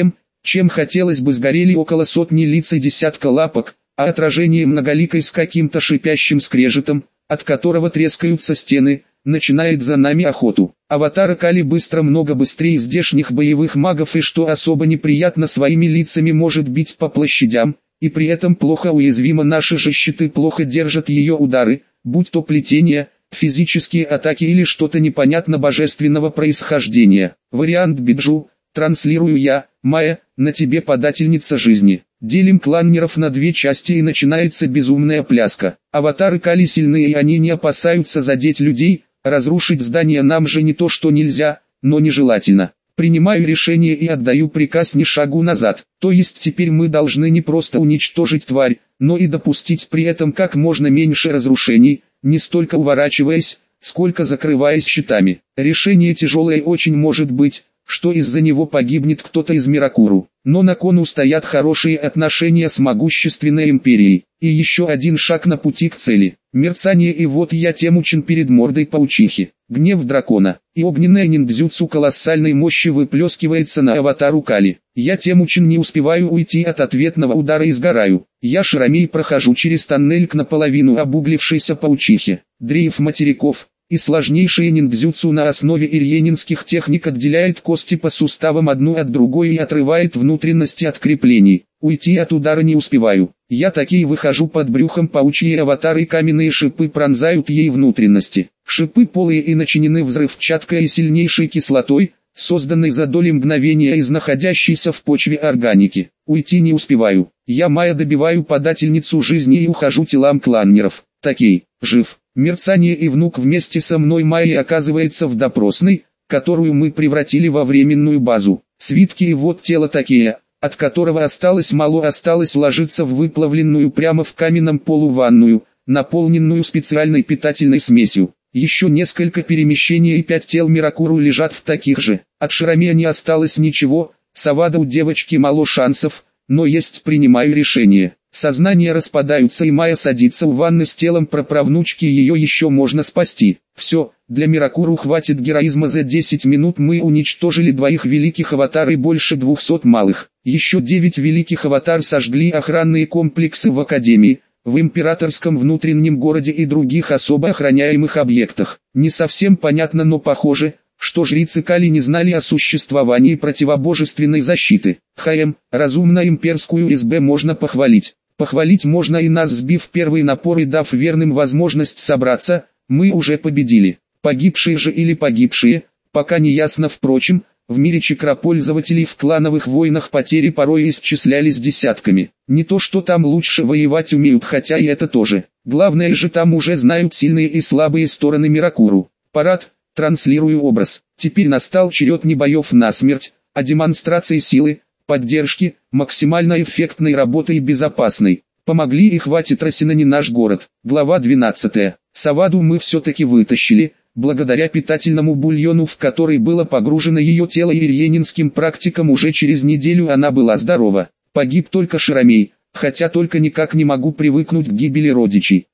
чем хотелось бы. Сгорели около сотни лиц и десятка лапок, а отражение многоликой с каким-то шипящим скрежетом, от которого трескаются стены, начинает за нами охоту. Аватары Кали быстро, много быстрее здешних боевых магов, и что особо неприятно, своими лицами может бить по площадям, и при этом плохо уязвима. Наши же щиты плохо держат ее удары, будь то плетение, физические атаки или что-то непонятно божественного происхождения. Вариант Биджу, транслирую я, Майя, на тебе, подательница жизни. Делим кланнеров на две части, и начинается безумная пляска. Аватары Кали сильные, и они не опасаются задеть людей, разрушить здания нам же не то что нельзя, но нежелательно. Принимаю решение и отдаю приказ ни шагу назад. То есть теперь мы должны не просто уничтожить тварь, но и допустить при этом как можно меньше разрушений, не столько уворачиваясь, сколько закрываясь щитами. Решение тяжелое очень, может быть, что из-за него погибнет кто-то из Миракуру. Но на кону стоят хорошие отношения с могущественной империей. И еще один шаг на пути к цели. Мерцание, и вот я Темучин перед мордой паучихи. Гнев дракона. И огненная ниндзюцу колоссальной мощи выплескивается на аватару Кали. Я Темучин не успеваю уйти от ответного удара и сгораю. Я Шарамей прохожу через тоннель к наполовину обуглившейся паучихе. Дрейф материков и сложнейшие ниндзюцу на основе ирьенинских техник отделяет кости по суставам одну от другой и отрывает внутренности от креплений. Уйти от удара не успеваю. Я таки выхожу под брюхом паучьи аватары, и каменные шипы пронзают ей внутренности. Шипы полые и начинены взрывчаткой и сильнейшей кислотой, созданной за доли мгновения из находящейся в почве органики. Уйти не успеваю. Я Майя добиваю подательницу жизни и ухожу телам кланнеров. Такей, жив. Мерцание и внук вместе со мной Майя оказывается в допросной, которую мы превратили во временную базу. Свитки, и вот тело такие, от которого осталось мало, осталось ложиться в выплавленную прямо в каменном полу ванную, наполненную специальной питательной смесью. Еще несколько перемещений, и 5 тел Миракуру лежат в таких же. От Шарамея не осталось ничего, Савада, у девочки мало шансов, но есть, принимаю решение. Сознания распадаются, и Майя садится у ванны с телом праправнучки, ее еще можно спасти. Все, для Миракуру хватит героизма. За 10 минут мы уничтожили 2 великих аватара и больше 200 малых. Еще 9 великих аватар сожгли охранные комплексы в Академии, в императорском внутреннем городе и других особо охраняемых объектах. Не совсем понятно, но похоже, что жрицы Кали не знали о существовании противобожественной защиты. Разумно имперскую СБ можно похвалить. Похвалить можно и нас, сбив первый напор и дав верным возможность собраться. Мы уже победили. Погибшие же или погибшие, пока не ясно. Впрочем, в мире чакропользователей в клановых войнах потери порой исчислялись десятками. Не то что там лучше воевать умеют, хотя и это тоже. Главное же, там уже знают сильные и слабые стороны Миракуру. Парад, транслирую образ. Теперь настал черед не боев насмерть, а демонстрации силы, поддержки, максимально эффектной работы и безопасной. Помогли, и хватит Росина, не наш город. Глава 12. Саваду мы все-таки вытащили, благодаря питательному бульону, в который было погружено ее тело, и ирьенинским практикам уже через неделю она была здорова. Погиб только Шарамей, хотя только никак не могу привыкнуть к гибели родичей.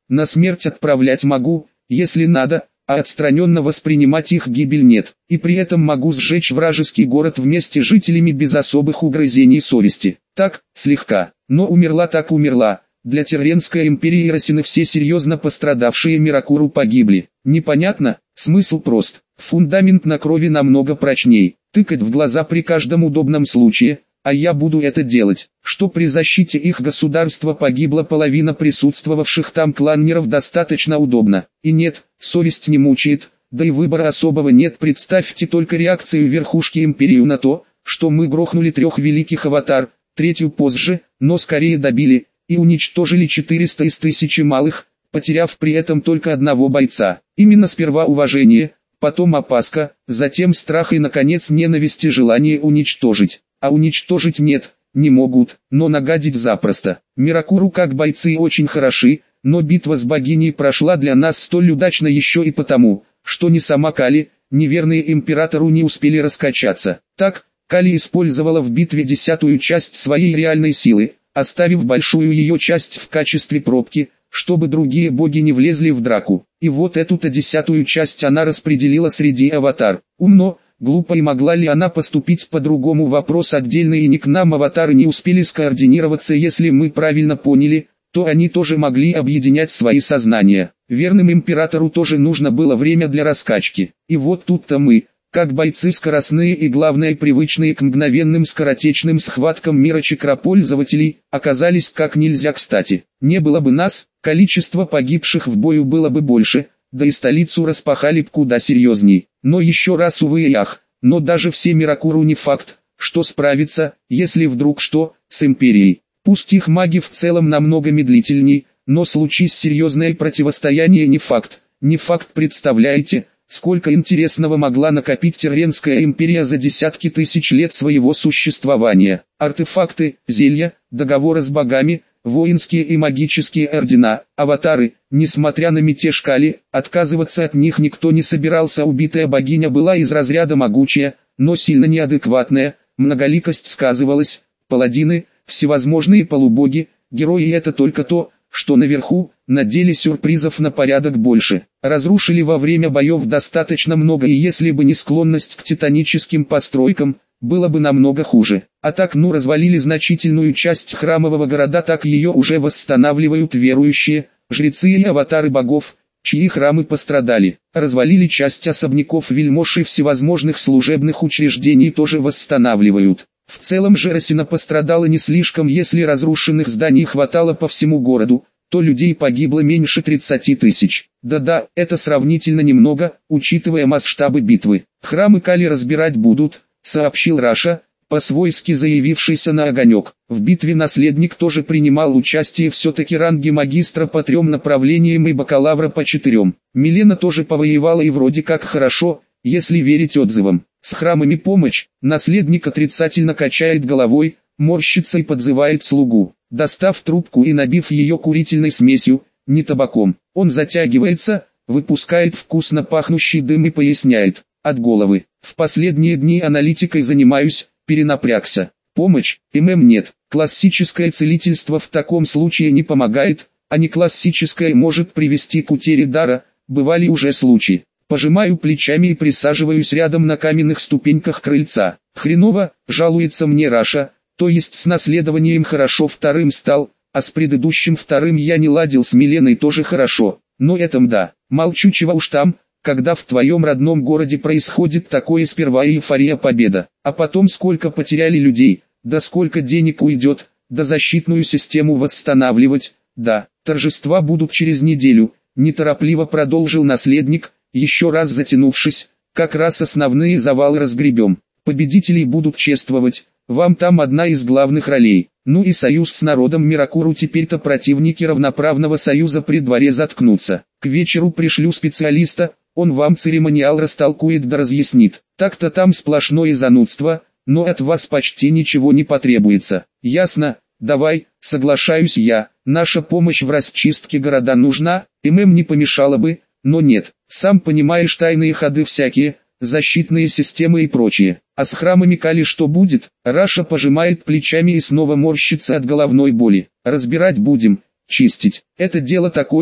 На смерть отправлять могу, если надо, а отстраненно воспринимать их гибель нет. И при этом могу сжечь вражеский город вместе с жителями без особых угрызений совести. Так, слегка. Но умерла так умерла. Для Терренской империи и Росины все серьезно пострадавшие Миракуру погибли. Непонятно, смысл прост. Фундамент на крови намного прочней. Тыкать в глаза при каждом удобном случае, а я буду это делать. Что при защите их государства погибла половина присутствовавших там кланнеров достаточно удобно. И нет, совесть не мучает, да и выбора особого нет. Представьте только реакцию верхушки империи на то, что мы грохнули 3 великих аватар, 3-ю позже, но скорее добили, и уничтожили 400 из 1000 малых, потеряв при этом только одного бойца. Именно сперва уважение, потом опаска, затем страх и наконец ненависть и желание уничтожить. А уничтожить нет, не могут, но нагадить запросто. Миракуру как бойцы очень хороши, но битва с богиней прошла для нас столь удачно еще и потому, что ни сама Кали, ни верные императору не успели раскачаться. Так, Кали использовала в битве 10-ю часть своей реальной силы, оставив большую ее часть в качестве пробки, чтобы другие боги не влезли в драку. И вот эту-то 10-ю часть она распределила среди аватар. Умно, глупо, и могла ли она поступить по-другому? Вопрос отдельный, и не к нам аватары не успели скоординироваться. Если мы правильно поняли, то они тоже могли объединять свои сознания. Верным императору тоже нужно было время для раскачки. И вот тут-то мы, как бойцы скоростные и главное привычные к мгновенным скоротечным схваткам мира-чакропользователей, оказались как нельзя кстати. Не было бы нас, количество погибших в бою было бы больше, да и столицу распахали б куда серьезней. Но еще раз увы и ах, но даже все Миракуру не факт, что справится, если вдруг что, с империей. Пусть их маги в целом намного медлительней, но случись серьезное противостояние не факт, представляете, сколько интересного могла накопить Терренская империя за десятки тысяч лет своего существования. Артефакты, зелья, договоры с богами, воинские и магические ордена, аватары, несмотря на мятеж Кали, отказываться от них никто не собирался. Убитая богиня была из разряда могучая, но сильно неадекватная, многоликость сказывалась, паладины, всевозможные полубоги, герои, это только то, что наверху, на деле сюрпризов на порядок больше. Разрушили во время боев достаточно много, и если бы не склонность к титаническим постройкам, было бы намного хуже. А так развалили значительную часть храмового города, так ее уже восстанавливают верующие, жрецы и аватары богов, чьи храмы пострадали. Развалили часть особняков вельмож и всевозможных служебных учреждений тоже восстанавливают. В целом же Росина пострадала не слишком. Если разрушенных зданий хватало по всему городу, то людей погибло меньше 30 тысяч. Да-да, это сравнительно немного, учитывая масштабы битвы. Храмы Кали разбирать будут, сообщил Раша, по-свойски заявившийся на огонек. В битве наследник тоже принимал участие, все-таки ранги магистра по 3 направлениям и бакалавра по 4. Милена тоже повоевала и вроде как хорошо, если верить отзывам. С храмами помощь, наследник отрицательно качает головой, морщится и подзывает слугу. Достав трубку и набив ее курительной смесью, не табаком, он затягивается, выпускает вкусно пахнущий дым и поясняет: от головы. В последние дни аналитикой занимаюсь, перенапрягся. Помощь, нет. Классическое целительство в таком случае не помогает, а не классическое может привести к утере дара, бывали уже случаи. Пожимаю плечами и присаживаюсь рядом на каменных ступеньках крыльца. Хреново, жалуется мне Раша, то есть с наследованием хорошо, 2-м стал, а с предыдущим 2-м я не ладил, с Миленой тоже хорошо, но этом да, молчу, чего уж там, когда в твоем родном городе происходит такое, сперва эйфория, победа, а потом сколько потеряли людей, да сколько денег уйдет, да защитную систему восстанавливать, да, торжества будут через неделю, неторопливо продолжил наследник, еще раз затянувшись, как раз основные завалы разгребем, победителей будут чествовать, вам там одна из главных ролей, ну и союз с народом Миракуру, теперь-то противники равноправного союза при дворе заткнутся, к вечеру пришлю специалиста, он вам церемониал растолкует да разъяснит, так-то там сплошное занудство, но от вас почти ничего не потребуется, ясно, давай, соглашаюсь я, наша помощь в расчистке города нужна, не помешало бы, но нет, сам понимаешь, тайные ходы всякие, защитные системы и прочее. А с храмами Кали что будет? Раша пожимает плечами и снова морщится от головной боли. Разбирать будем, чистить. Это дело такое,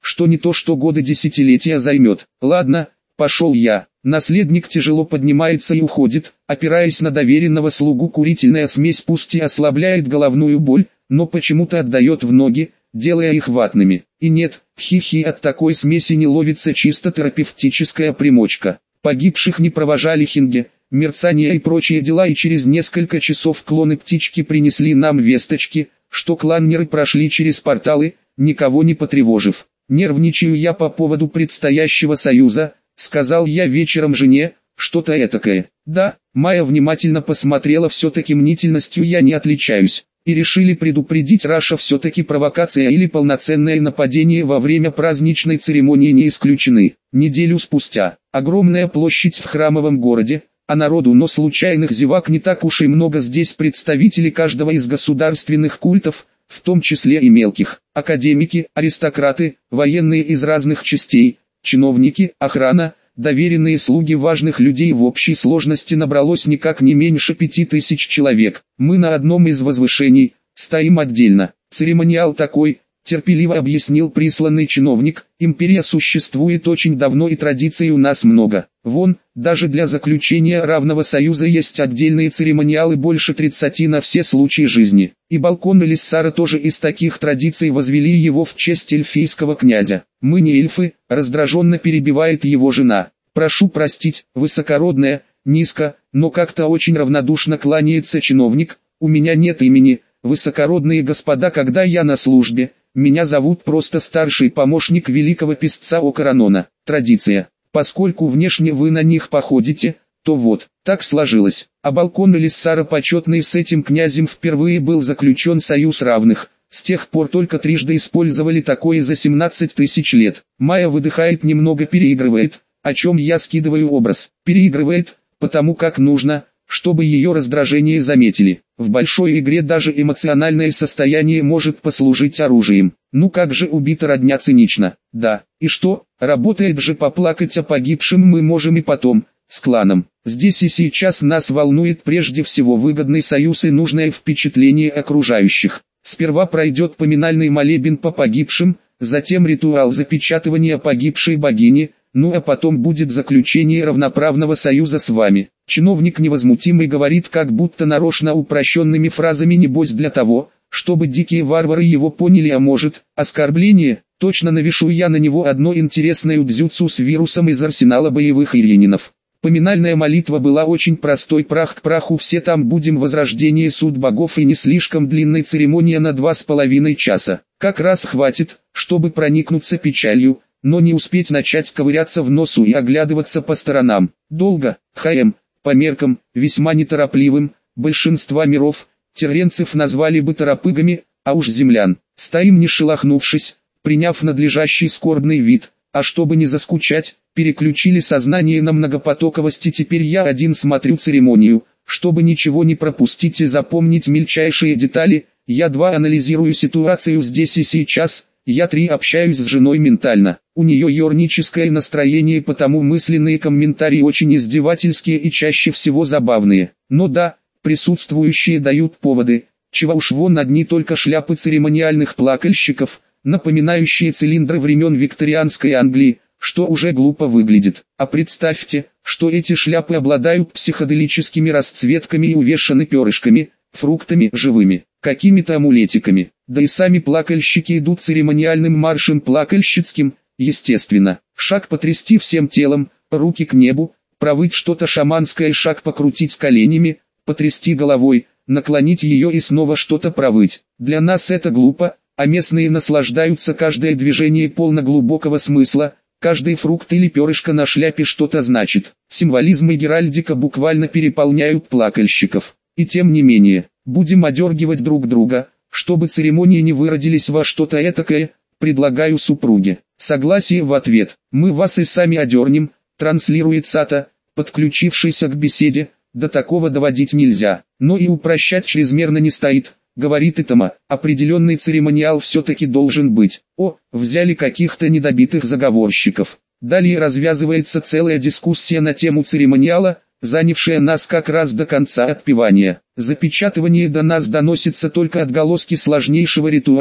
что не то что годы десятилетия займет. Ладно, пошел я. Наследник тяжело поднимается и уходит, опираясь на доверенного слугу. Курительная смесь пусть и ослабляет головную боль, но почему-то отдает в ноги, делая их ватными. И нет, хи-хи, от такой смеси не ловится чисто терапевтическая примочка. Погибших не провожали хинги, мерцания и прочие дела, и через несколько часов клоны птички принесли нам весточки, что кланнеры прошли через порталы, никого не потревожив. Нервничаю я по поводу предстоящего союза, сказал я вечером жене, что-то этакое. Да, Майя внимательно посмотрела, все-таки мнительностью я не отличаюсь. И решили предупредить, Раша все-таки провокация или полноценное нападение во время праздничной церемонии не исключены. Неделю спустя, огромная площадь в храмовом городе, а народу, но случайных зевак не так уж и много. Здесь представители каждого из государственных культов, в том числе и мелких, академики, аристократы, военные из разных частей, чиновники, охрана, доверенные слуги важных людей. В общей сложности набралось никак не меньше 5000 человек. Мы на одном из возвышений, стоим отдельно. Церемониал такой, терпеливо объяснил присланный чиновник, империя существует очень давно и традиций у нас много. Вон, даже для заключения равного союза есть отдельные церемониалы, больше 30 на все случаи жизни. И балкон Элиссара тоже из таких традиций, возвели его в честь эльфийского князя. Мы не эльфы, раздраженно перебивает его жена. Прошу простить, высокородная, низко, но как-то очень равнодушно кланяется чиновник. У меня нет имени, высокородные господа, когда я на службе. Меня зовут просто старший помощник великого писца Окаранона. Традиция. Поскольку внешне вы на них походите, то вот, так сложилось. А балкон Элиссара почетный, с этим князем впервые был заключен союз равных. С тех пор только трижды использовали такое за 17 тысяч лет. Майя выдыхает, немного переигрывает, о чем я скидываю образ. Переигрывает, потому как нужно, чтобы ее раздражение заметили. В большой игре даже эмоциональное состояние может послужить оружием. Ну как же убита родня цинично. Да, и что, работает же, поплакать о погибшем мы можем и потом, с кланом. Здесь и сейчас нас волнует прежде всего выгодный союз и нужное впечатление окружающих. Сперва пройдет поминальный молебен по погибшим, затем ритуал запечатывания погибшей богини, ну а потом будет заключение равноправного союза с вами. Чиновник невозмутимый говорит как будто нарочно упрощенными фразами, небось для того, чтобы дикие варвары его поняли, а может, оскорбление. Точно навешу я на него одно интересное дзюцу с вирусом из арсенала боевых ирининов. Поминальная молитва была очень простой, прах к праху, все там будем, возрождение, суд богов, и не слишком длинная церемония на 2,5 часа. Как раз хватит, чтобы проникнуться печалью, но не успеть начать ковыряться в носу и оглядываться по сторонам. Долго, по меркам, весьма неторопливым, большинства миров, терренцев назвали бы торопыгами, а уж землян. Стоим не шелохнувшись, приняв надлежащий скорбный вид, а чтобы не заскучать, переключили сознание на многопотоковость, и теперь я один смотрю церемонию, чтобы ничего не пропустить и запомнить мельчайшие детали. Я 2 анализирую ситуацию здесь и сейчас, я 3 общаюсь с женой ментально. У нее юрническое настроение, потому мысленные комментарии очень издевательские и чаще всего забавные. Но да, присутствующие дают поводы, чего уж вон, одни только шляпы церемониальных плакальщиков, напоминающие цилиндры времен викторианской Англии, что уже глупо выглядит. А представьте, что эти шляпы обладают психоделическими расцветками и увешаны перышками, фруктами живыми, какими-то амулетиками. Да и сами плакальщики идут церемониальным маршем плакальщицким, естественно. Шаг потрясти всем телом, руки к небу, провыть что-то шаманское, шаг покрутить коленями, потрясти головой, наклонить ее и снова что-то провыть. Для нас это глупо, а местные наслаждаются, каждое движение полно глубокого смысла, каждый фрукт или перышко на шляпе что-то значит. Символизм и геральдика буквально переполняют плакальщиков. И тем не менее, будем одергивать друг друга, чтобы церемонии не выродились во что-то этакое, предлагаю супруге. Согласие в ответ. Мы вас и сами одернем, транслирует Сата, подключившийся к беседе. До такого доводить нельзя, но и упрощать чрезмерно не стоит, говорит Итама. Определенный церемониал все-таки должен быть. О, взяли каких-то недобитых заговорщиков. Далее развязывается целая дискуссия на тему церемониала, занявшая нас как раз до конца отпевания. Запечатывание до нас доносится только отголоски сложнейшего ритуала,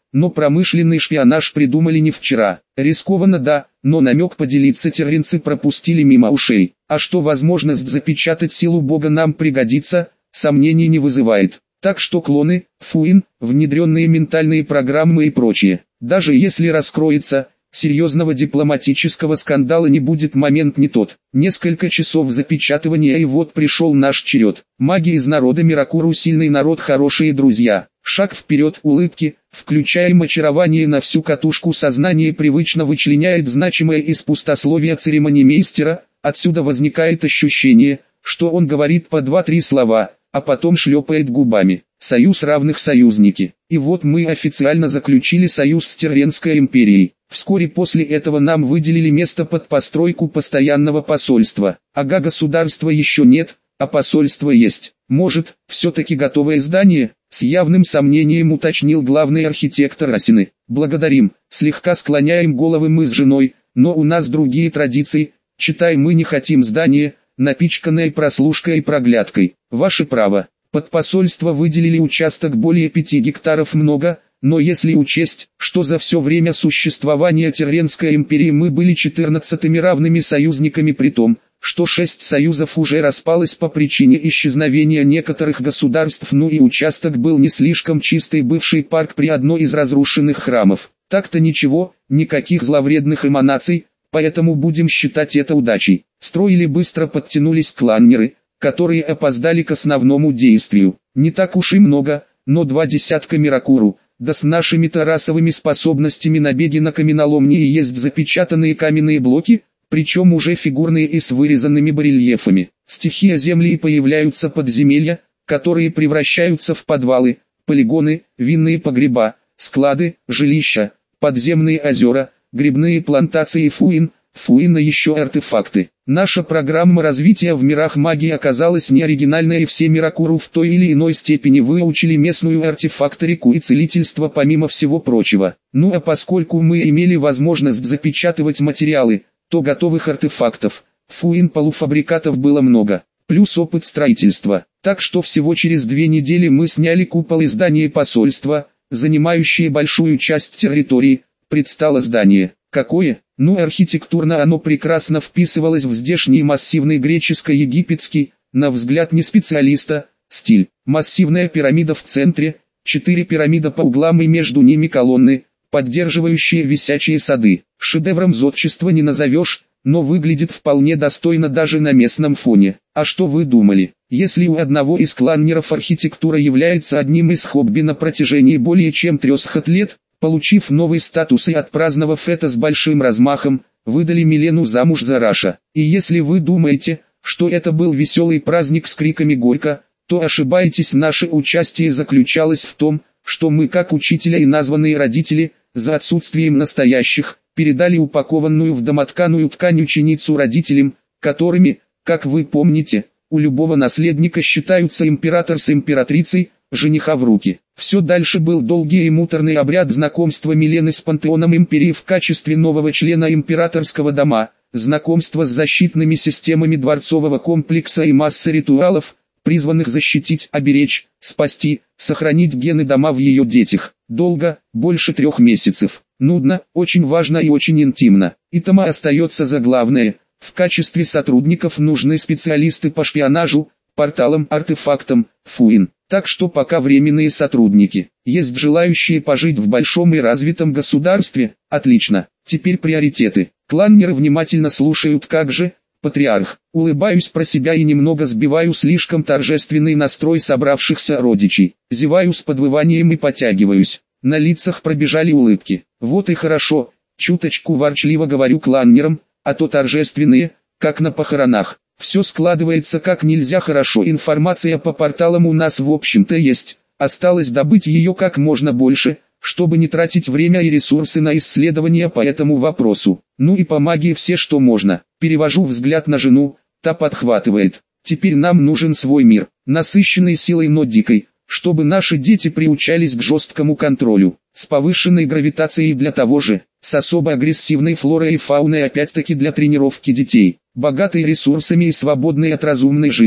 но промышленный шпионаж придумали не вчера. Рискованно да, но намек поделиться терренцы пропустили мимо ушей. А что возможность запечатать силу Бога нам пригодится, сомнений не вызывает. Так что клоны, Фуин, внедренные ментальные программы и прочее. Даже если раскроется, серьезного дипломатического скандала не будет, момент не тот. Несколько часов запечатывания и вот пришел наш черед. Маги из народа Миракуру, сильный народ, хорошие друзья. Шаг вперед, улыбки, включаем очарование на всю катушку, сознание привычно вычленяет значимое из пустословия церемонимейстера, отсюда возникает ощущение, что он говорит по 2-3 слова, а потом шлепает губами. Союз равных союзники. И вот мы официально заключили союз с Терренской империей. Вскоре после этого нам выделили место под постройку постоянного посольства. Ага, государства еще нет, а посольство есть. Может, все-таки готовое здание? С явным сомнением уточнил главный архитектор Асины. Благодарим, слегка склоняем головы мы с женой, но у нас другие традиции. Читай, мы не хотим здание, напичканное прослушкой и проглядкой. Ваше право. Под посольство выделили участок более 5 гектаров, много, но если учесть, что за все время существования Терренской империи мы были 14-ми равными союзниками, при том, что 6 союзов уже распалось по причине исчезновения некоторых государств, ну и участок был не слишком чистый, бывший парк при одной из разрушенных храмов. Так-то ничего, никаких зловредных эманаций, поэтому будем считать это удачей. Строили быстро, подтянулись кланнеры, которые опоздали к основному действию. Не так уж и много, но 2 десятка Миракуру, да с нашими-то расовыми способностями набеги на каменоломни и есть запечатанные каменные блоки, причем уже фигурные и с вырезанными барельефами. Стихия земли, и появляются подземелья, которые превращаются в подвалы, полигоны, винные погреба, склады, жилища, подземные озера, грибные плантации Фуина, еще артефакты. Наша программа развития в мирах магии оказалась неоригинальной, и все Миракуру в той или иной степени выучили местную артефакторику и целительство помимо всего прочего. Ну а поскольку мы имели возможность запечатывать материалы, то готовых артефактов, полуфабрикатов было много, плюс опыт строительства. Так что всего через 2 недели мы сняли купол и здание посольства, занимающие большую часть территории. Предстало здание. Какое? Ну, архитектурно оно прекрасно вписывалось в здешний массивный греческо-египетский, на взгляд не специалиста, стиль. Массивная пирамида в центре, 4 пирамиды по углам и между ними колонны, поддерживающие висячие сады. Шедевром зодчества не назовешь, но выглядит вполне достойно даже на местном фоне. А что вы думали? Если у одного из кланнеров архитектура является одним из хобби на протяжении более чем 300 лет, получив новый статус и отпраздновав это с большим размахом, выдали Милену замуж за Раша. И если вы думаете, что это был веселый праздник с криками «Горько», то ошибаетесь. Наше участие заключалось в том, что мы, как учителя и названные родители, за отсутствием настоящих, передали упакованную в домотканую ткань ученицу родителям, которыми, как вы помните, у любого наследника считаются император с императрицей, жениха в руки. Все дальше был долгий и муторный обряд знакомства Милены с пантеоном империи в качестве нового члена императорского дома, знакомство с защитными системами дворцового комплекса и масса ритуалов, призванных защитить, оберечь, спасти, сохранить гены дома в ее детях. Долго, больше 3 месяцев. Нудно, очень важно и очень интимно. Итама остается за главное. В качестве сотрудников нужны специалисты по шпионажу, порталам, артефактам, Фуин. Так что пока временные сотрудники. Есть желающие пожить в большом и развитом государстве? Отлично. Теперь приоритеты. Кланнеры внимательно слушают. Как же, патриарх? Улыбаюсь про себя и немного сбиваю слишком торжественный настрой собравшихся родичей. Зеваю с подвыванием и потягиваюсь. На лицах пробежали улыбки. Вот и хорошо. Чуточку ворчливо говорю кланнерам, а то торжественные, как на похоронах. Все складывается как нельзя хорошо. Информация по порталам у нас в общем-то есть. Осталось добыть ее как можно больше, чтобы не тратить время и ресурсы на исследования по этому вопросу. Ну и по магии все что можно. Перевожу взгляд на жену, та подхватывает. Теперь нам нужен свой мир, насыщенный силой, но дикой, чтобы наши дети приучались к жесткому контролю, с повышенной гравитацией для того же, с особо агрессивной флорой и фауной, опять-таки для тренировки детей, богатый ресурсами и свободной от разумной жизни.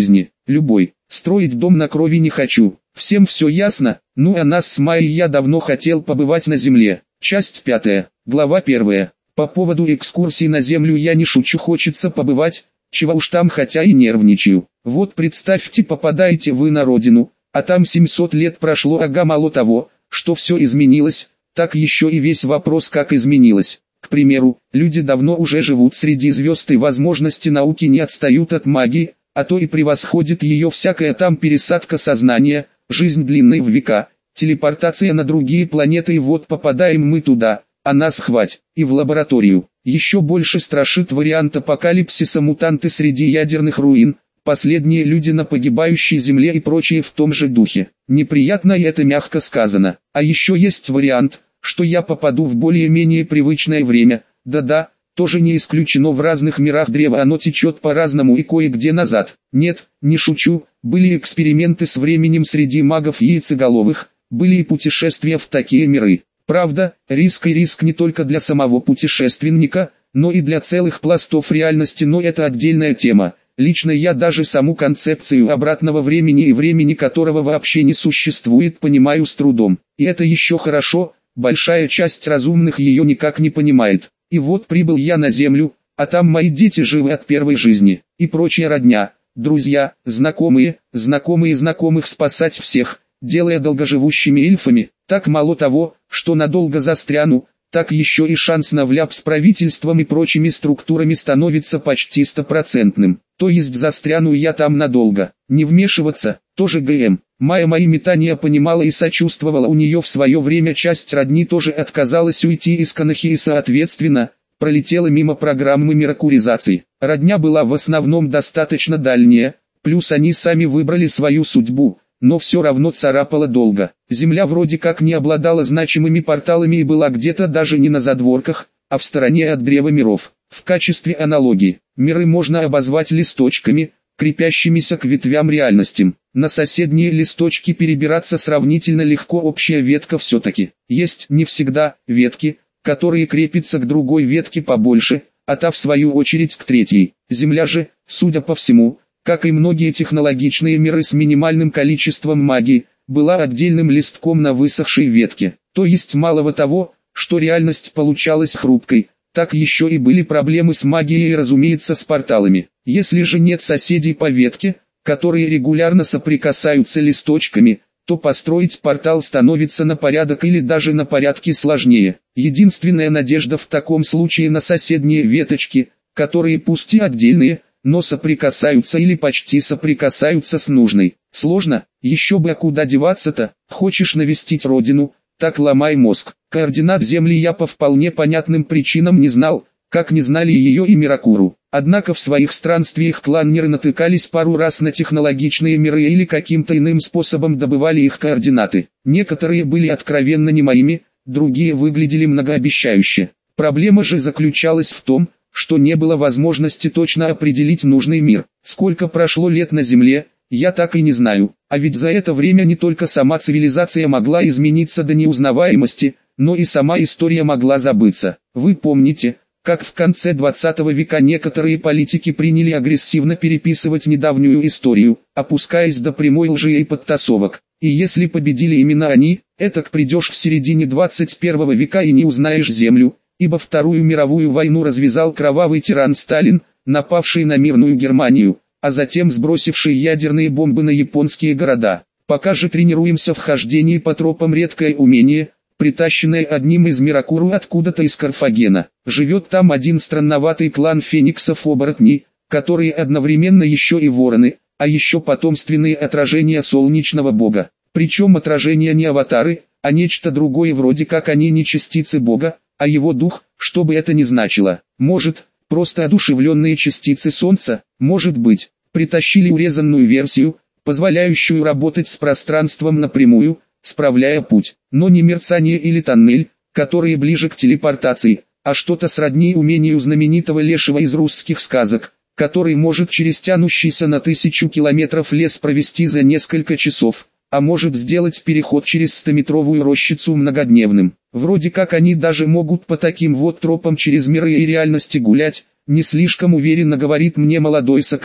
любой. Строить дом на крови не хочу. Всем все ясно? Ну а нас с Майей я давно хотел побывать на Земле. Часть 5. Глава 1. По поводу экскурсии на Землю я не шучу, хочется побывать, чего уж там, хотя и нервничаю. Вот представьте, попадаете вы на родину, а там 700 лет прошло, ага, мало того, что все изменилось, так еще и весь вопрос, как изменилось. К примеру, люди давно уже живут среди звезд и возможности науки не отстают от магии, а то и превосходит ее всякая там пересадка сознания, жизнь длинной в века, телепортация на другие планеты, и вот попадаем мы туда, а нас хвать, и в лабораторию. Еще больше страшит вариант апокалипсиса, мутанты среди ядерных руин, последние люди на погибающей земле и прочее в том же духе. Неприятно, и это мягко сказано. А еще есть вариант, что я попаду в более-менее привычное время, да-да, тоже не исключено, в разных мирах древо оно течет по-разному и кое-где назад. Нет, не шучу, были эксперименты с временем среди магов яйцеголовых, были и путешествия в такие миры. Правда, риск не только для самого путешественника, но и для целых пластов реальности, но это отдельная тема. Лично я даже саму концепцию обратного времени, и времени которого вообще не существует, понимаю с трудом. И это еще хорошо, большая часть разумных ее никак не понимает. И вот прибыл я на Землю, а там мои дети живы от первой жизни, и прочая родня, друзья, знакомые знакомых спасать всех, делая долгоживущими эльфами. Так мало того, что надолго застряну, так еще и шанс на вляп с правительством и прочими структурами становится почти стопроцентным. То есть застряну я там надолго. Не вмешиваться, тоже ГМ. Майя мои метания понимала и сочувствовала, у нее в свое время часть родни тоже отказалась уйти из Конохи и соответственно, пролетела мимо программы миракуризации. Родня была в основном достаточно дальняя, плюс они сами выбрали свою судьбу. Но все равно царапало долго. Земля вроде как не обладала значимыми порталами и была где-то даже не на задворках, а в стороне от древа миров. В качестве аналогии, миры можно обозвать листочками, крепящимися к ветвям реальностям. На соседние листочки перебираться сравнительно легко, общая ветка все-таки. Есть не всегда ветки, которые крепятся к другой ветке побольше, а та в свою очередь к третьей. Земля же, судя по всему, как и многие технологичные миры с минимальным количеством магии, была отдельным листком на высохшей ветке. То есть малого того, что реальность получалась хрупкой, так еще и были проблемы с магией и, разумеется, с порталами. Если же нет соседей по ветке, которые регулярно соприкасаются листочками, то построить портал становится на порядок или даже на порядки сложнее. Единственная надежда в таком случае на соседние веточки, которые пусть и отдельные, но соприкасаются или почти соприкасаются с нужной. Сложно, еще бы, а куда деваться-то? Хочешь навестить родину, так ломай мозг. Координат Земли я по вполне понятным причинам не знал, как не знали ее и Миракуру. Однако в своих странствиях кланнеры натыкались пару раз на технологичные миры или каким-то иным способом добывали их координаты. Некоторые были откровенно не моими, другие выглядели многообещающе. Проблема же заключалась в том, что не было возможности точно определить нужный мир. Сколько прошло лет на Земле, я так и не знаю. А ведь за это время не только сама цивилизация могла измениться до неузнаваемости, но и сама история могла забыться. Вы помните, как в конце 20 века некоторые политики приняли агрессивно переписывать недавнюю историю, опускаясь до прямой лжи и подтасовок. И если победили именно они, этак придешь в середине 21 века и не узнаешь Землю, ибо Вторую мировую войну развязал кровавый тиран Сталин, напавший на мирную Германию, а затем сбросивший ядерные бомбы на японские города. Пока же тренируемся в хождении по тропам, редкое умение, притащенное одним из Миракуру откуда-то из Карфагена. Живет там один странноватый клан фениксов-оборотней, которые одновременно еще и вороны, а еще потомственные отражения солнечного бога. Причем отражения не аватары, а нечто другое, вроде как они не частицы бога, а его дух, что бы это ни значило. Может, просто одушевленные частицы солнца, может быть, притащили урезанную версию, позволяющую работать с пространством напрямую, справляя путь, но не мерцание или тоннель, которые ближе к телепортации, а что-то сродни умению знаменитого лешего из русских сказок, который может через тянущийся на 1000 километров лес провести за несколько часов, а может сделать переход через 100-метровую рощицу многодневным. Вроде как они даже могут по таким вот тропам через миры и реальности гулять, не слишком уверенно говорит мне молодой Сокой,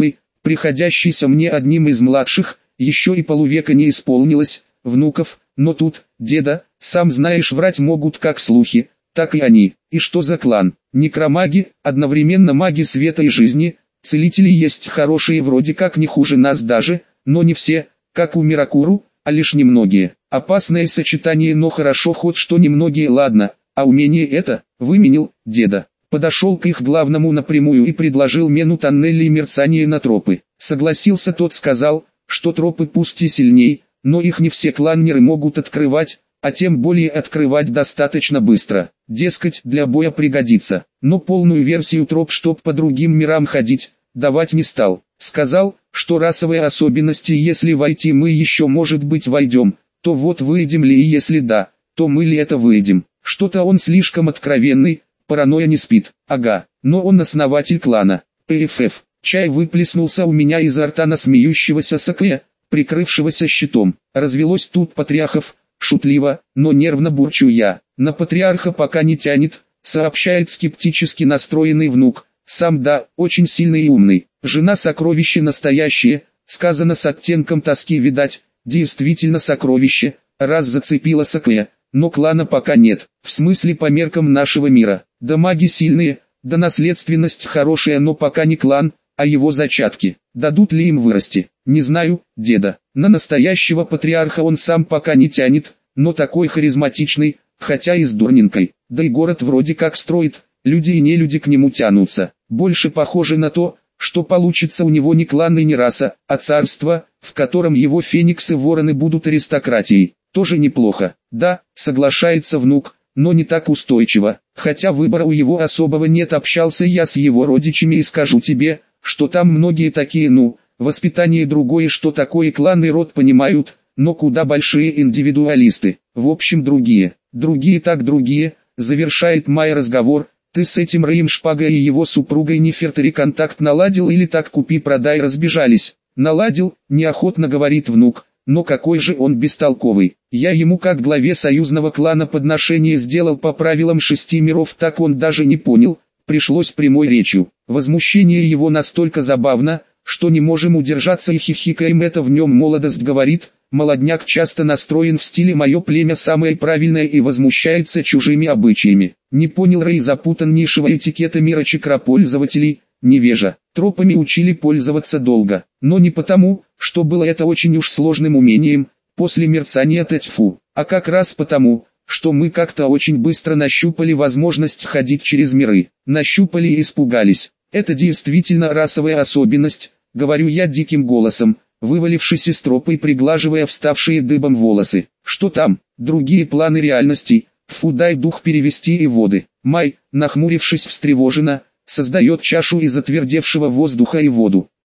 приходящийся мне одним из младших, еще и полувека не исполнилось, внуков, но тут, деда, сам знаешь, врать могут как слухи, так и они. И что за клан? Некромаги, одновременно маги света и жизни, целители есть хорошие вроде как не хуже нас даже, но не все, как у Миракуру, а лишь немногие. Опасное сочетание, но хорошо хоть что немногие, ладно, а умение это, выменил, деда. Подошел к их главному напрямую и предложил мену тоннелей и мерцание на тропы. Согласился тот, сказал, что тропы пусть и сильней, но их не все кланнеры могут открывать, а тем более открывать достаточно быстро. Дескать, для боя пригодится. Но полную версию троп, чтоб по другим мирам ходить, давать не стал. Сказал, что расовые особенности, если войти мы еще может быть войдем, то вот выйдем ли, и если да, то мы ли это выйдем. Что-то он слишком откровенный, паранойя не спит. Ага, но он основатель клана. ПФФ. Чай выплеснулся у меня изо рта на смеющегося Сакэ, прикрывшегося щитом. Развелось тут патриархов, шутливо, но нервно бурчу я. На патриарха пока не тянет, сообщает скептически настроенный внук. Сам да, очень сильный и умный. Жена сокровище настоящее, сказано с оттенком тоски, видать, действительно сокровище, раз зацепила Сакэ. Но клана пока нет, в смысле по меркам нашего мира. Да маги сильные, да наследственность хорошая, но пока не клан, а его зачатки. Дадут ли им вырасти? Не знаю, деда. На настоящего патриарха он сам пока не тянет, но такой харизматичный, хотя и с дурненькой. Да и город вроде как строит, люди и нелюди к нему тянутся. Больше похоже на то, что получится у него не клан и не раса, а царство, в котором его фениксы-вороны будут аристократией. Тоже неплохо. Да, соглашается внук, но не так устойчиво. Хотя выбора у его особого нет, общался я с его родичами и скажу тебе, что там многие такие, воспитание другое, что такое клан и род понимают, но куда большие индивидуалисты. В общем другие, завершает мой разговор. Ты с этим Рэем Шпагой и его супругой Нефертери контакт наладил или так купи-продай разбежались? Наладил, неохотно говорит внук. Но какой же он бестолковый. Я ему как главе союзного клана подношение сделал по правилам 6 миров, так он даже не понял, пришлось прямой речью. Возмущение его настолько забавно, что не можем удержаться и хихикаем, это в нем молодость говорит. Молодняк часто настроен в стиле «моё племя самое правильное» и возмущается чужими обычаями. Не понял Рэй запутаннейшего этикета мира чакропользователей. Невежа. Тропами учили пользоваться долго, но не потому, что было это очень уж сложным умением, после мерцания тьфу, а как раз потому, что мы как-то очень быстро нащупали возможность ходить через миры. Нащупали и испугались. Это действительно расовая особенность, говорю я диким голосом, вывалившись из тропы и приглаживая вставшие дыбом волосы. Что там, другие планы реальности, фу, дай дух перевести и воды. Май, нахмурившись встревоженно, создает чашу из отвердевшего воздуха и воду.